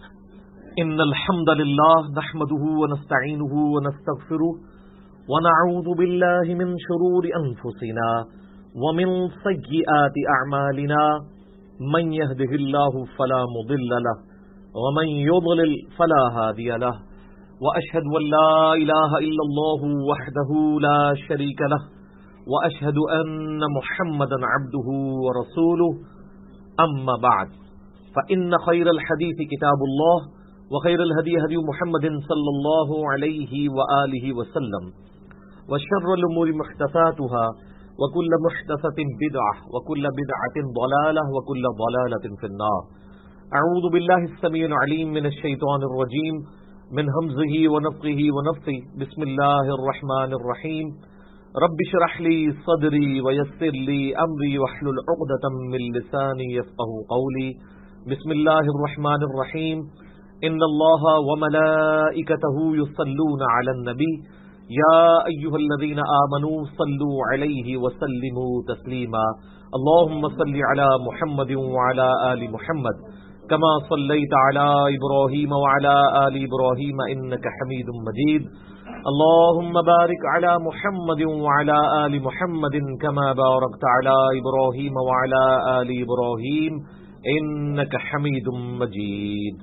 إن الحمد لله نحمده ونستعينه ونستغفره ونعوذ بالله من شرور أنفسنا ومن سيئات أعمالنا من يهده الله فلا مضل له ومن يضلل فلا هادي له وأشهد أن لا إله إلا الله وحده لا شريك له وأشهد أن محمدا عبده ورسوله أما بعد فإن خير الحديث كتاب الله وخير الهدي هدي محمد صلى الله عليه وآله وسلم وشر الأمور محدثاتها وكل محدثة بدعة وكل بدعة ضلالة وكل ضلالة في النار. أعوذ بالله السميع العليم من الشيطان الرجيم من همزه ونفخه ونفثه. بسم الله الرحمن الرحيم. رب اشرح لي صدري ويسر لي أمري واحلل عقدة من لساني يفقهوا قولي. بسم الله الرحمن الرحيم. ان الله وملائكته يصلون على النبي يا ايها الذين آمنوا صلوا عليه وسلموا تسليما. اللهم صل على محمد وعلى آل محمد كما صليت على إبراهيم وعلى آل إبراهيم إنك حميد مجيد. اللهم بارك على محمد وعلى آل محمد كما باركت على إبراهيم وعلى آل إبراهيم إنك حميد مجيد.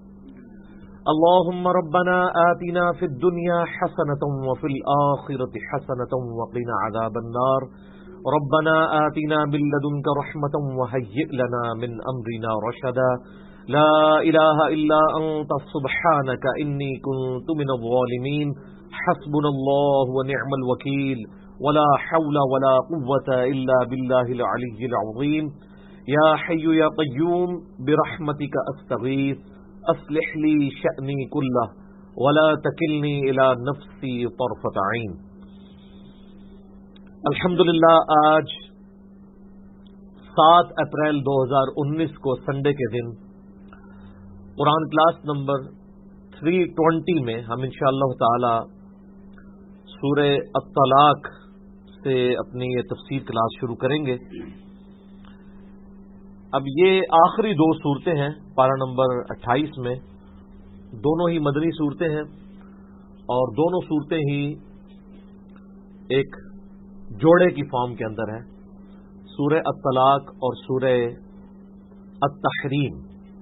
اللهم ربنا آتنا في الدنيا حسنة وفي الآخرة حسنة وقنا عذاب النار. ربنا آتنا من لدنك رحمة وهيئ لنا من أمرنا رشدا. لا إله إلا أنت سبحانك إني كنت من الظالمين. حسبنا الله ونعم الوكيل ولا حول ولا قوة إلا بالله العلي العظيم. يا حي يا قيوم برحمتك أستغيث اصلح لي شأني كله ولا تکلنی الى نفسی طرفۃ عین. الحمدللہ آج 7 اپریل 2019 کو سنڈے کے دن قرآن کلاس نمبر 320 میں ہم انشاءاللہ تعالی سورہ الطلاق سے اپنی یہ تفسیر کلاس شروع کریں گے. اب یہ آخری 2 صورتیں ہیں پارہ نمبر 28 میں. دونوں ہی مدنی صورتیں ہیں اور دونوں صورتیں ہی ایک جوڑے کی فارم کے اندر ہیں. سورہ الطلاق اور سورہ التحریم.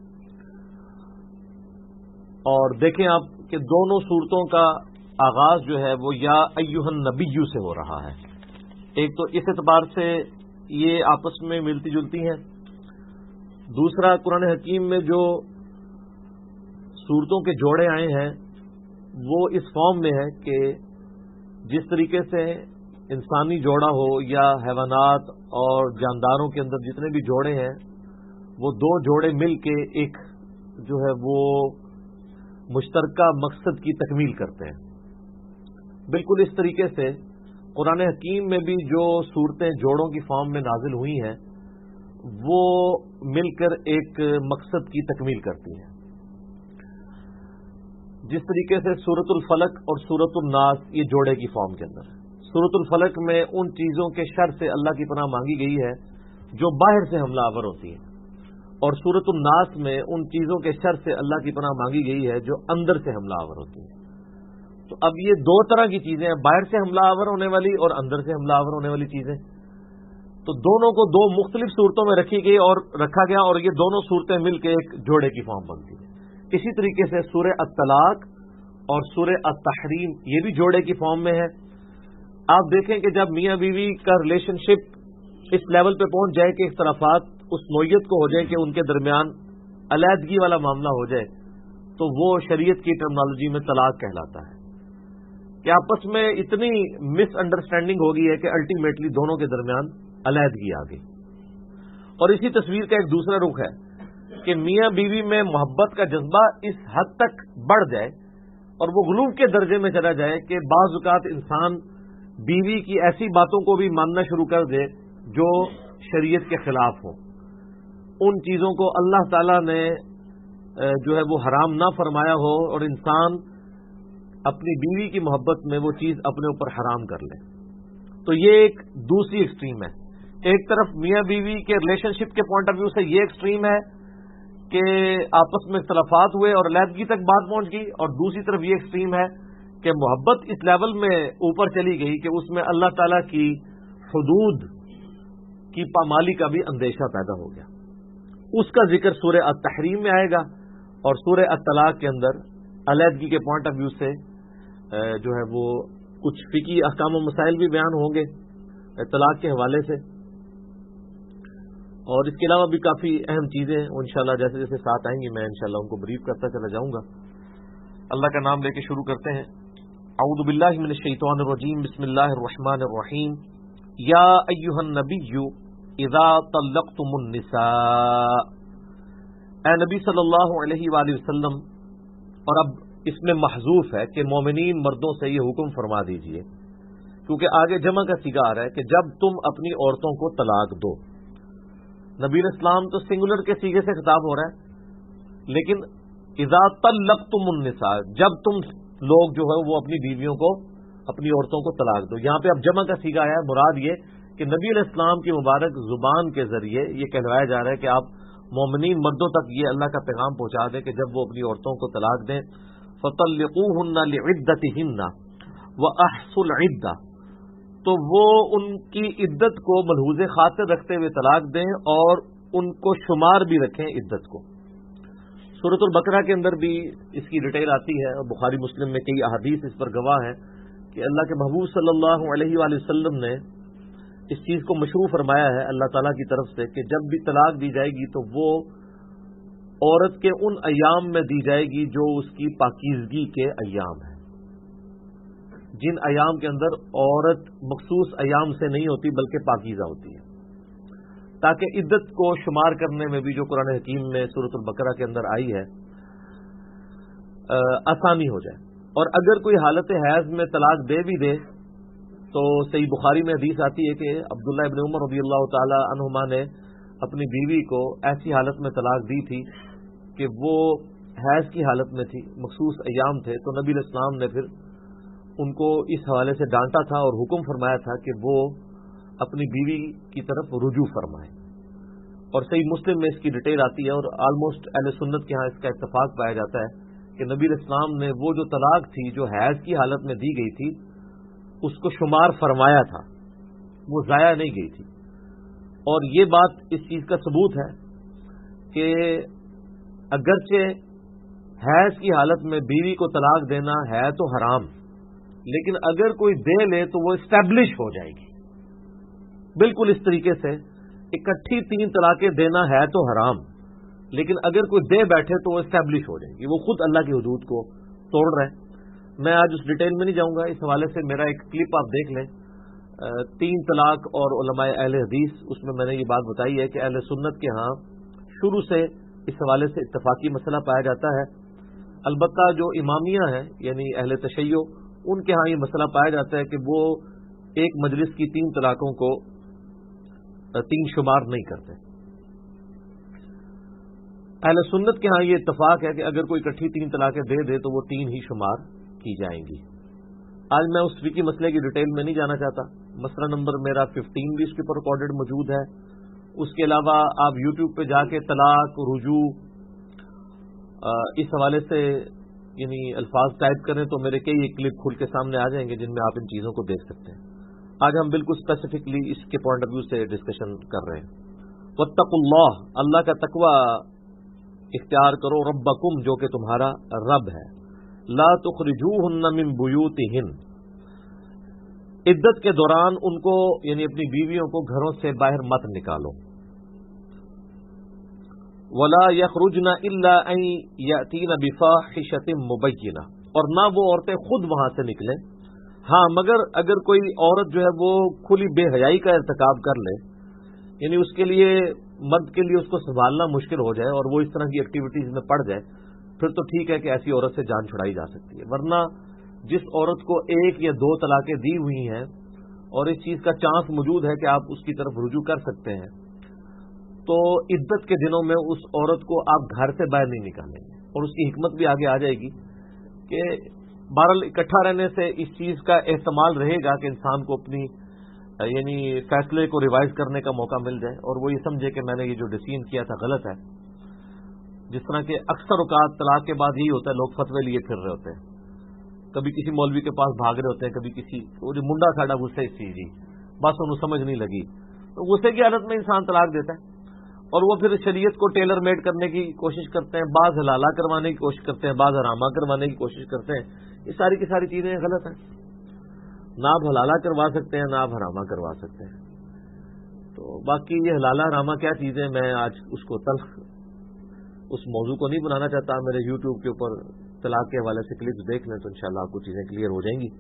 اور دیکھیں آپ کہ دونوں صورتوں کا آغاز جو ہے وہ یا ایھا النبی سے ہو رہا ہے. ایک تو اس اعتبار سے یہ آپس میں ملتی جلتی ہیں. دوسرا قرآن حکیم میں جو صورتوں کے جوڑے آئے ہیں وہ اس فارم میں ہے کہ جس طریقے سے انسانی جوڑا ہو یا حیوانات اور جانداروں کے اندر جتنے بھی جوڑے ہیں وہ 2 جوڑے مل کے ایک جو ہے وہ مشترکہ مقصد کی تکمیل کرتے ہیں. بالکل اس طریقے سے قرآن حکیم میں بھی جو صورتیں جوڑوں کی فارم میں نازل ہوئی ہیں وہ مل کر ایک مقصد کی تکمیل کرتی ہیں. جس طریقے سے سورۃ الفلق اور سورۃ الناس یہ جوڑے کی فارم کے اندر ہے. سورۃ الفلق میں ان چیزوں کے شر سے اللہ کی پناہ مانگی گئی ہے جو باہر سے حملہ آور ہوتی ہیں اور سورۃ الناس میں ان چیزوں کے شر سے اللہ کی پناہ مانگی گئی ہے جو اندر سے حملہ آور ہوتی ہیں. تو اب یہ 2 طرح کی چیزیں ہیں، باہر سے حملہ آور ہونے والی اور اندر سے حملہ آور ہونے والی چیزیں. تو دونوں کو 2 مختلف صورتوں میں رکھی گئی اور رکھا گیا اور یہ دونوں صورتیں مل کے ایک جوڑے کی فارم بنتی ہیں. اسی طریقے سے سورہ الطلاق اور سورہ التحریم یہ بھی جوڑے کی فارم میں ہے. آپ دیکھیں کہ جب میاں بیوی کا ریلیشن شپ اس لیول پہ پہنچ جائے کہ اختلافات اس نوعیت کو ہو جائے کہ ان کے درمیان علیحدگی والا معاملہ ہو جائے تو وہ شریعت کی ٹرمنالوجی میں طلاق کہلاتا ہے. کہ آپس میں اتنی مس انڈرسٹینڈنگ ہو گئی ہے کہ الٹیمیٹلی دونوں کے درمیان علیحدگی آ گئی. اور اسی تصویر کا ایک دوسرا رخ ہے کہ میاں بیوی میں محبت کا جذبہ اس حد تک بڑھ جائے اور وہ غلو کے درجے میں چلا جائے کہ بعض اوقات انسان بیوی کی ایسی باتوں کو بھی ماننا شروع کر دے جو شریعت کے خلاف ہو. ان چیزوں کو اللہ تعالی نے جو ہے وہ حرام نہ فرمایا ہو اور انسان اپنی بیوی کی محبت میں وہ چیز اپنے اوپر حرام کر لے. تو یہ ایک دوسری ایکسٹریم ہے. ایک طرف میاں بیوی کے ریلیشن شپ کے پوائنٹ آف ویو سے یہ ایکسٹریم ہے کہ آپس میں اختلافات ہوئے اور علیحدگی تک بات پہنچ گئی، اور دوسری طرف یہ ایکسٹریم ہے کہ محبت اس لیول میں اوپر چلی گئی کہ اس میں اللہ تعالی کی حدود کی پامالی کا بھی اندیشہ پیدا ہو گیا۔ اس کا ذکر سورہ التحریم میں آئے گا، اور سورہ الطلاق کے اندر علیحدگی کے پوائنٹ آف ویو سے جو ہے وہ کچھ فقہی احکام و مسائل بھی بیان ہوں گے طلاق کے حوالے سے، اور اس کے علاوہ بھی کافی اہم چیزیں انشاءاللہ جیسے جیسے ساتھ آئیں گی میں انشاءاللہ ان کو بریف کرتا چلا جاؤں گا۔ اللہ کا نام لے کے شروع کرتے ہیں۔ اعوذ باللہ من الشیطان الرجیم، بسم اللہ الرحمن الرحیم۔ یا ایھا النبی اذا طلقتم النساء، اے نبی صلی اللہ علیہ وآلہ وسلم، اور اب اس میں محذوف ہے کہ مومنین مردوں سے یہ حکم فرما دیجئے، کیونکہ آگے جمع کا صیغہ آ رہا ہے کہ جب تم اپنی عورتوں کو طلاق دو۔ نبی اسلام تو سنگولر کے صیغے سے خطاب ہو رہا ہے، لیکن اذا طلقتم النساء، جب تم لوگ جو ہے وہ اپنی بیویوں کو، اپنی عورتوں کو طلاق دو، یہاں پہ اب جمع کا صیغہ آیا ہے۔ مراد یہ کہ نبی علیہ السلام کی مبارک زبان کے ذریعے یہ کہلوایا جا رہا ہے کہ آپ مومنین مردوں تک یہ اللہ کا پیغام پہنچا دیں کہ جب وہ اپنی عورتوں کو طلاق دیں، فَطَلِّقُوهُنَّ لِعِدَّتِهِنَّ وَأَحْصُوا الْعِدَّةَ، تو وہ ان کی عدت کو ملحوظ خاطر رکھتے ہوئے طلاق دیں اور ان کو شمار بھی رکھیں عدت کو۔ سورۃ البقرہ کے اندر بھی اس کی ڈیٹیل آتی ہے، اور بخاری مسلم میں کئی احادیث اس پر گواہ ہیں کہ اللہ کے محبوب صلی اللہ علیہ وآلہ وسلم نے اس چیز کو مشروع فرمایا ہے اللہ تعالیٰ کی طرف سے کہ جب بھی طلاق دی جائے گی تو وہ عورت کے ان ایام میں دی جائے گی جو اس کی پاکیزگی کے ایام ہیں، جن ایام کے اندر عورت مخصوص ایام سے نہیں ہوتی بلکہ پاکیزہ ہوتی ہے، تاکہ عدت کو شمار کرنے میں بھی جو قرآن حکیم میں سورۃ البقرہ کے اندر آئی ہے آسانی ہو جائے۔ اور اگر کوئی حالت حیض میں طلاق دے بھی دے تو صحیح بخاری میں حدیث آتی ہے کہ عبداللہ ابن عمر رضی اللہ تعالی عنہما نے اپنی بیوی کو ایسی حالت میں طلاق دی تھی کہ وہ حیض کی حالت میں تھی، مخصوص ایام تھے، تو نبی علیہ السلام نے پھر ان کو اس حوالے سے ڈانٹا تھا اور حکم فرمایا تھا کہ وہ اپنی بیوی کی طرف رجوع فرمائیں۔ اور صحیح مسلم میں اس کی ڈیٹیل آتی ہے، اور آلموسٹ اہل سنت کے ہاں اس کا اتفاق پایا جاتا ہے کہ نبی علیہ السلام نے وہ جو طلاق تھی جو حیض کی حالت میں دی گئی تھی اس کو شمار فرمایا تھا، وہ ضائع نہیں گئی تھی۔ اور یہ بات اس چیز کا ثبوت ہے کہ اگرچہ حیض کی حالت میں بیوی کو طلاق دینا ہے تو حرام، لیکن اگر کوئی دے لے تو وہ اسٹیبلش ہو جائے گی۔ بالکل اس طریقے سے اکٹھی 3 طلاقیں دینا ہے تو حرام، لیکن اگر کوئی دے بیٹھے تو وہ اسٹیبلش ہو جائے گی، وہ خود اللہ کی حدود کو توڑ رہا ہے۔ میں آج اس ڈیٹیل میں نہیں جاؤں گا، اس حوالے سے میرا ایک کلپ آپ دیکھ لیں، 3 طلاق اور علماء اہل حدیث، اس میں نے یہ بات بتائی ہے کہ اہل سنت کے ہاں شروع سے اس حوالے سے اتفاقی مسئلہ پایا جاتا ہے۔ البتہ جو امامیہ ہیں یعنی اہل تشیع، ان کے ہاں یہ مسئلہ پایا جاتا ہے کہ وہ ایک مجلس کی 3 طلاقوں کو 3 شمار نہیں کرتے۔ اہل سنت کے ہاں یہ اتفاق ہے کہ اگر کوئی اکٹھی 3 طلاقیں دے دے تو وہ 3 ہی شمار کی جائیں گی۔ آج میں اس فقہی مسئلے کی ڈیٹیل میں نہیں جانا چاہتا، مسئلہ نمبر میرا 15 بھی اس کے اوپر ریکارڈڈ موجود ہے۔ اس کے علاوہ آپ یوٹیوب پہ جا کے طلاق، رجوع، اس حوالے سے یعنی الفاظ ٹائپ کریں تو میرے کئی ایک کلپ کھل کے سامنے آ جائیں گے جن میں آپ ان چیزوں کو دیکھ سکتے ہیں۔ آج ہم بالکل اسپیسیفکلی اس کے پوائنٹ آف ویو سے ڈسکشن کر رہے ہیں۔ واتقوا اللہ، اللہ کا تقوی اختیار کرو، ربکم، جو کہ تمہارا رب ہے، لا تخرجوہن من بیوتہن، عدت کے دوران ان کو یعنی اپنی بیویوں کو گھروں سے باہر مت نکالو، ولا یخرجن الا ان یاتین بفاحشۃ مبینہ، اور نہ وہ عورتیں خود وہاں سے نکلیں، ہاں مگر اگر کوئی عورت جو ہے وہ کھلی بے حیائی کا ارتکاب کر لے، یعنی اس کے لیے مرد کے لیے اس کو سنبھالنا مشکل ہو جائے اور وہ اس طرح کی ایکٹیویٹیز میں پڑ جائے، پھر تو ٹھیک ہے کہ ایسی عورت سے جان چھڑائی جا سکتی ہے۔ ورنہ جس عورت کو 1 یا 2 طلاقیں دی ہوئی ہیں اور اس چیز کا چانس موجود ہے کہ آپ اس کی طرف رجوع کر سکتے ہیں، تو عدت کے دنوں میں اس عورت کو آپ گھر سے باہر نہیں نکالیں گے، اور اس کی حکمت بھی آگے آ جائے گی کہ بہرحال اکٹھا رہنے سے اس چیز کا احتمال رہے گا کہ انسان کو اپنی یعنی فیصلے کو ریوائز کرنے کا موقع مل جائے اور وہ یہ سمجھے کہ میں نے یہ جو ڈیسیژن کیا تھا غلط ہے۔ جس طرح کہ اکثر اوقات طلاق کے بعد یہی ہوتا ہے، لوگ فتوے لیے پھر رہے ہوتے ہیں، کبھی کسی مولوی کے پاس بھاگ رہے ہوتے ہیں، کبھی کسی منڈا ساڈا غصے سی جی بس انہوں سمجھ نہیں لگی، تو غصے کی حالت میں انسان طلاق دیتا ہے، اور وہ پھر شریعت کو ٹیلر میڈ کرنے کی کوشش کرتے ہیں، بعض حلالہ کروانے کی کوشش کرتے ہیں، بعض حرامہ کروانے کی کوشش کرتے ہیں۔ یہ ساری کی ساری چیزیں غلط ہیں، نہ آپ حلالہ کروا سکتے ہیں نہ آپ حرامہ کروا سکتے ہیں۔ تو باقی یہ حلالہ حرامہ کیا چیزیں، میں آج اس کو تلخ اس موضوع کو نہیں بنانا چاہتا، میرے یوٹیوب کے اوپر طلاق کے حوالے سے کلپس دیکھ لیں تو انشاءاللہ آپ کو چیزیں کلیئر ہو جائیں گی۔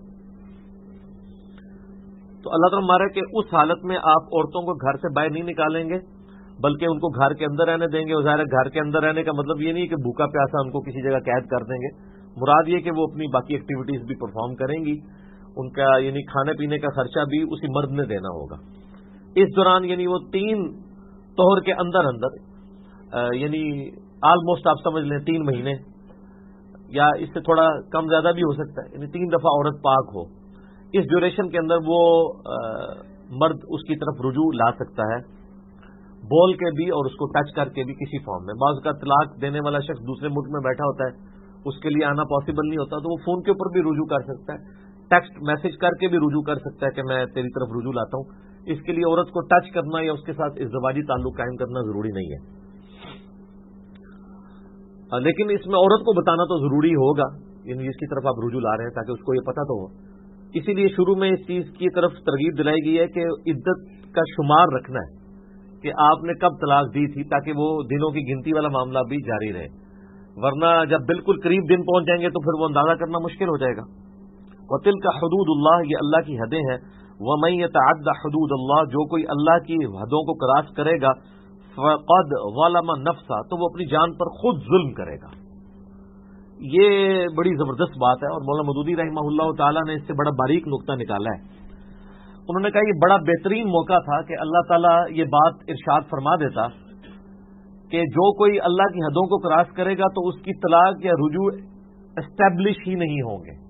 تو اللہ تعالیٰ ہمارا کہ اس حالت میں آپ عورتوں کو گھر سے باہر نہیں نکالیں گے بلکہ ان کو گھر کے اندر رہنے دیں گے، اور ظاہر ہے گھر کے اندر رہنے کا مطلب یہ نہیں کہ بھوکا پیاسا ان کو کسی جگہ قید کر دیں گے، مراد یہ کہ وہ اپنی باقی ایکٹیویٹیز بھی پرفارم کریں گی، ان کا یعنی کھانے پینے کا خرچہ بھی اسی مرد نے دینا ہوگا اس دوران، یعنی وہ 3 طہر کے اندر یعنی آلموسٹ آپ سمجھ لیں 3 مہینے یا اس سے تھوڑا کم زیادہ بھی ہو سکتا ہے، یعنی 3 دفعہ عورت پاک ہو، اس ڈیوریشن کے اندر وہ مرد اس کی طرف رجوع لا سکتا ہے، بول کے بھی اور اس کو ٹچ کر کے بھی کسی فارم میں۔ بعض کا طلاق دینے والا شخص دوسرے ملک میں بیٹھا ہوتا ہے، اس کے لیے آنا پاسبل نہیں ہوتا، تو وہ فون کے اوپر بھی رجوع کر سکتا ہے، ٹیکسٹ میسج کر کے بھی رجوع کر سکتا ہے کہ میں تیری طرف رجوع لاتا ہوں۔ اس کے لیے عورت کو ٹچ کرنا یا اس کے ساتھ ازدواجی تعلق قائم کرنا ضروری نہیں ہے، لیکن اس میں عورت کو بتانا تو ضروری ہوگا، یعنی جس کی طرف آپ رجوع لا رہے ہیں، تاکہ اس کو یہ پتہ تو ہو۔ اسی لیے شروع میں اس چیز کی طرف ترغیب دلائی گئی ہے کہ عدت کا شمار رکھنا ہے کہ آپ نے کب طلاق دی تھی، تاکہ وہ دنوں کی گنتی والا معاملہ بھی جاری رہے، ورنہ جب بالکل قریب دن پہنچ جائیں گے تو پھر وہ اندازہ کرنا مشکل ہو جائے گا۔ وَتِلْكَ حُدُودُ اللَّهِ، یہ اللہ کی حدیں ہیں، وَمَن يَتَعَدَّ حُدُودَ اللَّهِ، جو کوئی اللہ کی حدوں کو کراس کرے گا، فَقَدْ ظَلَمَ نَفْسَهُ، تو وہ اپنی جان پر خود ظلم کرے گا۔ یہ بڑی زبردست بات ہے، اور مولانا مودودی رحمہ اللہ تعالیٰ نے اس سے بڑا باریک نقطہ نکالا ہے۔ انہوں نے کہا یہ بڑا بہترین موقع تھا کہ اللہ تعالیٰ یہ بات ارشاد فرما دیتا کہ جو کوئی اللہ کی حدوں کو کراس کرے گا تو اس کی طلاق یا رجوع اسٹیبلش ہی نہیں ہوں گے۔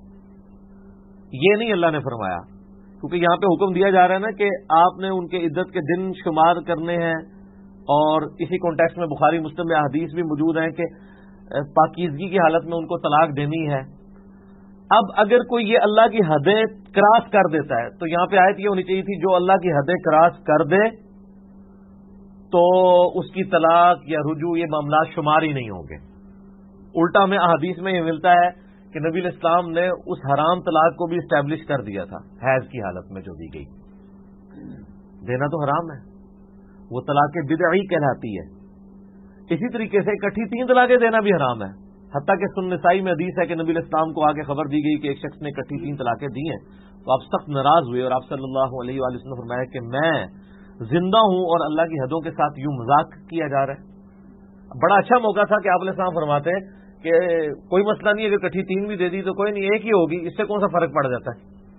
یہ نہیں اللہ نے فرمایا، کیونکہ یہاں پہ حکم دیا جا رہا ہے نا کہ آپ نے ان کے عدت کے دن شمار کرنے ہیں، اور اسی کانٹیکسٹ میں بخاری مسلم میں احادیث بھی موجود ہیں کہ پاکیزگی کی حالت میں ان کو طلاق دینی ہے۔ اب اگر کوئی یہ اللہ کی حدیں کراس کر دیتا ہے تو یہاں پہ آیت یہ ہونی چاہیے تھی جو اللہ کی حدیں کراس کر دے تو اس کی طلاق یا رجوع یہ معاملات شمار ہی نہیں ہوں گے۔ الٹا ہمیں احادیث میں یہ ملتا ہے کہ نبی الاسلام نے اس حرام طلاق کو بھی اسٹیبلش کر دیا تھا، حیض کی حالت میں جو دی گئی، دینا تو حرام ہے، وہ طلاق بدعی کہلاتی ہے۔ اسی طریقے سے اکٹھی 3 طلاقیں دینا بھی حرام ہے، حتیٰ کہ سنن نسائی میں حدیث ہے کہ نبی الاسلام کو آگے خبر دی گئی کہ ایک شخص نے اکٹھی 3 طلاقیں دی ہیں، تو آپ سخت ناراض ہوئے، اور آپ صلی اللہ علیہ وآلہ وسلم نے فرمایا کہ میں زندہ ہوں اور اللہ کی حدوں کے ساتھ یوں مذاق کیا جا رہا ہے۔ بڑا اچھا موقع تھا کہ آپ علیہ السلام فرماتے ہیں کہ کوئی مسئلہ نہیں، اگر اکٹھی 3 بھی دے دی تو کوئی نہیں، ایک ہی ہوگی، اس سے کون سا فرق پڑ جاتا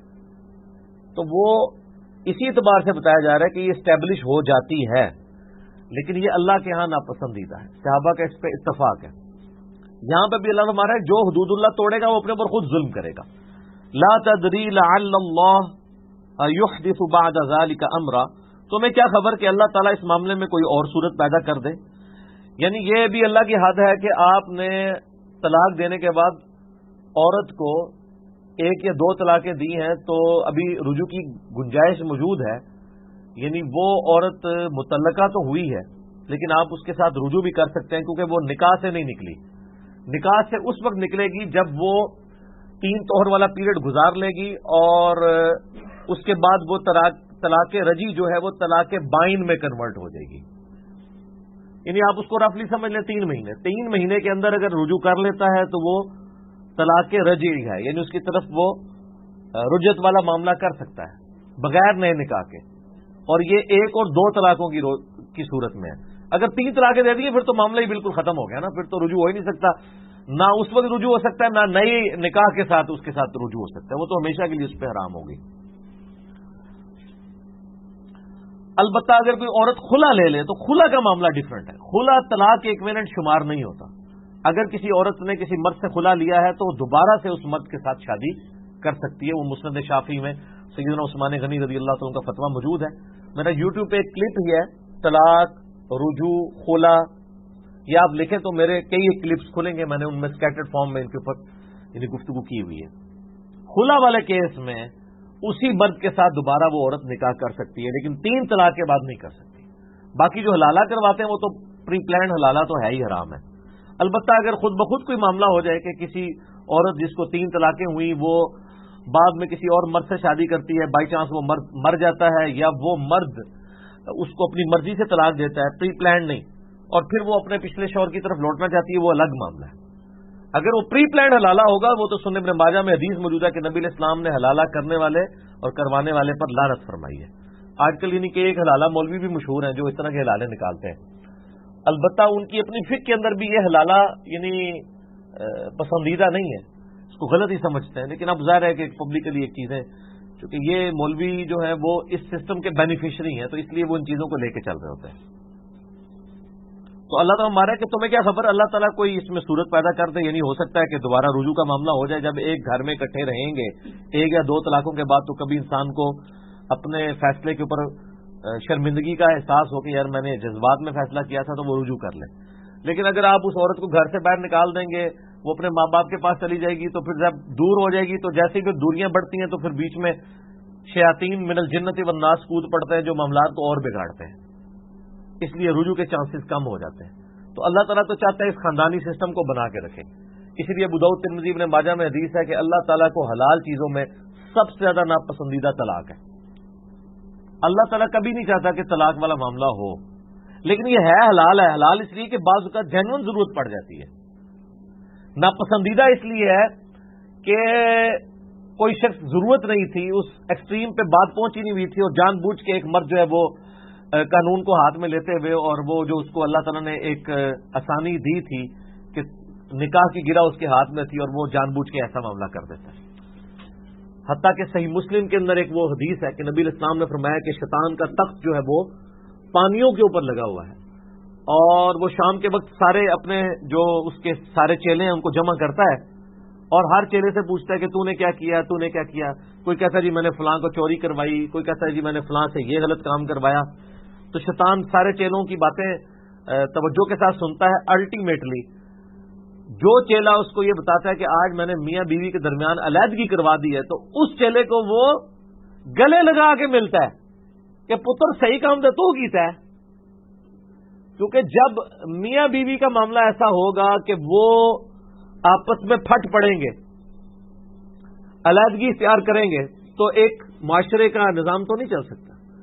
ہے۔ تو وہ اسی اعتبار سے بتایا جا رہا ہے کہ یہ اسٹیبلش ہو جاتی ہے، لیکن یہ اللہ کے ہاں ناپسندیدہ ہے، صحابہ کا اس پہ اتفاق ہے۔ یہاں پہ بھی اللہ نے ہمارا جو حدود اللہ توڑے گا وہ اپنے اوپر خود ظلم کرے گا۔ لا تدری لعل اللہ یحدث بعد ذلك امرا، تمہیں کیا خبر کہ اللہ تعالیٰ اس معاملے میں کوئی اور صورت پیدا کر دے۔ یعنی یہ بھی اللہ کی حد ہے کہ آپ نے طلاق دینے کے بعد عورت کو 1 یا 2 طلاقیں دی ہیں تو ابھی رجوع کی گنجائش موجود ہے، یعنی وہ عورت مطلقہ تو ہوئی ہے لیکن آپ اس کے ساتھ رجوع بھی کر سکتے ہیں، کیونکہ وہ نکاح سے نہیں نکلی، نکاح سے اس وقت نکلے گی جب وہ 3 طہر والا پیریڈ گزار لے گی، اور اس کے بعد وہ طلاق رجی جو ہے وہ طلاق بائن میں کنورٹ ہو جائے گی۔ یعنی آپ اس کو رفلی سمجھ لیں 3 مہینے، 3 مہینے کے اندر اگر رجوع کر لیتا ہے تو وہ طلاق رجی ہے، یعنی اس کی طرف وہ رجعت والا معاملہ کر سکتا ہے بغیر نئے نکاح کے، اور یہ 1 اور 2 طلاقوں کی صورت میں ہے۔ اگر 3 طلاقیں دے دیے پھر تو معاملہ ہی بالکل ختم ہو گیا نا، پھر تو رجوع ہو ہی نہیں سکتا، نہ اس وقت رجوع ہو سکتا ہے نہ نئے نکاح کے ساتھ اس کے ساتھ رجوع ہو سکتا ہے، وہ تو ہمیشہ کے لیے اس پہ حرام ہوگی۔ البتہ اگر کوئی عورت خلا لے لے تو خلا کا معاملہ ڈیفرنٹ ہے، خلا طلاق ایکویلنٹ شمار نہیں ہوتا۔ اگر کسی عورت نے کسی مرد سے خلا لیا ہے تو وہ دوبارہ سے اس مرد کے ساتھ شادی کر سکتی ہے، وہ مسند شافعی میں سیدنا عثمان غنی رضی اللہ عنہ کا فتویٰ موجود ہے۔ میرا یوٹیوب پہ ایک کلپ ہی ہے، طلاق، رجوع، خلا، یا آپ لکھیں تو میرے کئی کلپس کھلیں گے، میں نے ان میں اسکیٹرڈ فارم میں ان کے اوپر یعنی گفتگو کی ہوئی ہے۔ خلا والے کیس میں اسی مرد کے ساتھ دوبارہ وہ عورت نکاح کر سکتی ہے، لیکن 3 طلاق کے بعد نہیں کر سکتی۔ باقی جو حلالہ کرواتے ہیں وہ تو پری پلان حلالہ تو ہے ہی حرام ہے۔ البتہ اگر خود بخود کوئی معاملہ ہو جائے کہ کسی عورت جس کو 3 طلاقیں ہوئی وہ بعد میں کسی اور مرد سے شادی کرتی ہے، بائی چانس وہ مرد مر جاتا ہے یا وہ مرد اس کو اپنی مرضی سے طلاق دیتا ہے، پری پلان نہیں، اور پھر وہ اپنے پچھلے شوہر کی طرف لوٹنا چاہتی ہے، وہ الگ معاملہ ہے۔ اگر وہ پری پلان حلالہ ہوگا وہ تو سنن ابن ماجہ میں حدیث موجود ہے کہ نبی علیہ السلام نے حلالہ کرنے والے اور کروانے والے پر لعنت فرمائی ہے۔ آج کل یعنی کہ ایک حلالہ مولوی بھی مشہور ہیں جو اس طرح کے حلالے نکالتے ہیں، البتہ ان کی اپنی فقہ کے اندر بھی یہ حلالہ یعنی پسندیدہ نہیں ہے، اس کو غلط ہی سمجھتے ہیں، لیکن اب ظاہر ہے کہ پبلکلی ایک چیز ہے، چونکہ یہ مولوی جو ہے وہ اس سسٹم کے بینیفیشری ہیں تو اس لیے وہ ان چیزوں کو لے کے چل رہے ہوتے ہیں۔ تو اللہ تعالیٰ مارا کہ تمہیں کیا خبر، اللہ تعالیٰ کوئی اس میں صورت پیدا کر دے، یعنی ہو سکتا ہے کہ دوبارہ رجوع کا معاملہ ہو جائے، جب ایک گھر میں اکٹھے رہیں گے 1 یا 2 طلاقوں کے بعد تو کبھی انسان کو اپنے فیصلے کے اوپر شرمندگی کا احساس ہو کہ یار میں نے جذبات میں فیصلہ کیا تھا، تو وہ رجوع کر لیں۔ لیکن اگر آپ اس عورت کو گھر سے باہر نکال دیں گے، وہ اپنے ماں باپ کے پاس چلی جائے گی، تو پھر جب دور ہو جائے گی تو جیسے کہ دوریاں بڑھتی ہیں تو پھر بیچ میں شیاطین من الجنت والناس کود پڑتے ہیں جو معاملات کو اور بگاڑتے ہیں، اس لیے رجوع کے چانسز کم ہو جاتے ہیں۔ تو اللہ تعالیٰ تو چاہتا ہے اس خاندانی سسٹم کو بنا کے رکھے، اسی لیے ابو داؤد ترمذی ابن ماجہ میں حدیث ہے کہ اللہ تعالیٰ کو حلال چیزوں میں سب سے زیادہ ناپسندیدہ طلاق ہے۔ اللہ تعالیٰ کبھی نہیں چاہتا کہ طلاق والا معاملہ ہو، لیکن یہ ہے حلال اس لیے کہ بعض اوقات جینوئن ضرورت پڑ جاتی ہے۔ ناپسندیدہ اس لیے ہے کہ کوئی شخص ضرورت نہیں تھی، اس ایکسٹریم پہ بات پہنچی نہیں ہوئی تھی، اور جان بوجھ کے ایک مرد جو ہے وہ قانون کو ہاتھ میں لیتے ہوئے، اور وہ جو اس کو اللہ تعالیٰ نے ایک آسانی دی تھی کہ نکاح کی گرہ اس کے ہاتھ میں تھی، اور وہ جان بوجھ کے ایسا معاملہ کر دیتا ہے۔ حتیٰ کہ صحیح مسلم کے اندر ایک وہ حدیث ہے کہ نبی علیہ السلام نے فرمایا کہ شیطان کا تخت جو ہے وہ پانیوں کے اوپر لگا ہوا ہے، اور وہ شام کے وقت سارے اپنے جو اس کے سارے چیلے ہیں ان کو جمع کرتا ہے، اور ہر چیلے سے پوچھتا ہے کہ تو نے کیا کیا، تو نے کیا کیا۔ کوئی کہتا ہے جی میں نے فلاں کو چوری کروائی، کوئی کہتا ہے جی میں نے فلاں سے یہ غلط کام کروایا۔ تو شیطان سارے چیلوں کی باتیں توجہ کے ساتھ سنتا ہے، الٹیمیٹلی جو چیلا اس کو یہ بتاتا ہے کہ آج میں نے میاں بیوی کے درمیان علیحدگی کروا دی ہے، تو اس چیلے کو وہ گلے لگا کے ملتا ہے کہ پتر صحیح کام تو کیتا ہے، کیونکہ جب میاں بیوی کا معاملہ ایسا ہوگا کہ وہ آپس میں پھٹ پڑیں گے، علیحدگی اختیار کریں گے، تو ایک معاشرے کا نظام تو نہیں چل سکتا۔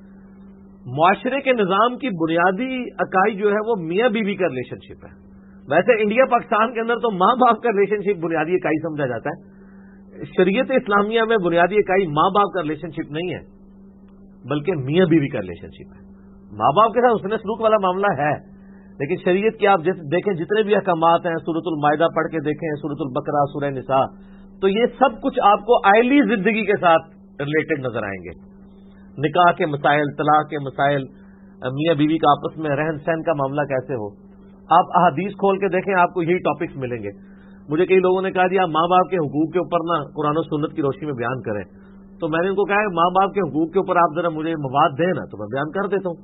معاشرے کے نظام کی بنیادی اکائی جو ہے وہ میاں بیوی کا ریلیشن شپ ہے۔ ویسے انڈیا پاکستان کے اندر تو ماں باپ کا ریلیشن شپ بنیادی اکائی سمجھا جاتا ہے، شریعت اسلامیہ میں بنیادی اکائی ماں باپ کا ریلیشن شپ نہیں ہے بلکہ میاں بیوی کا ریلیشن شپ ہے۔ ماں باپ کے ساتھ حسن سلوک والا معاملہ ہے، لیکن شریعت کی آپ دیکھیں جتنے بھی احکامات ہیں، سورۃ المائدہ پڑھ کے دیکھیں، سورۃ البقرہ، سورہ نساء، تو یہ سب کچھ آپ کو آئلی زندگی کے ساتھ ریلیٹڈ نظر آئیں گے۔ نکاح کے مسائل، طلاق کے مسائل، میاں بیوی کا آپس میں رہن سہن کا معاملہ کیسے ہو، آپ احادیث کھول کے دیکھیں آپ کو یہی ٹاپکس ملیں گے۔ مجھے کئی لوگوں نے کہا جی آپ ماں باپ کے حقوق کے اوپر نا قرآن و سنت کی روشنی میں بیان کریں، تو میں نے ان کو کہا کہ ماں باپ کے حقوق کے اوپر آپ ذرا مجھے مواد دیں نا تو میں بیان کر دیتا ہوں۔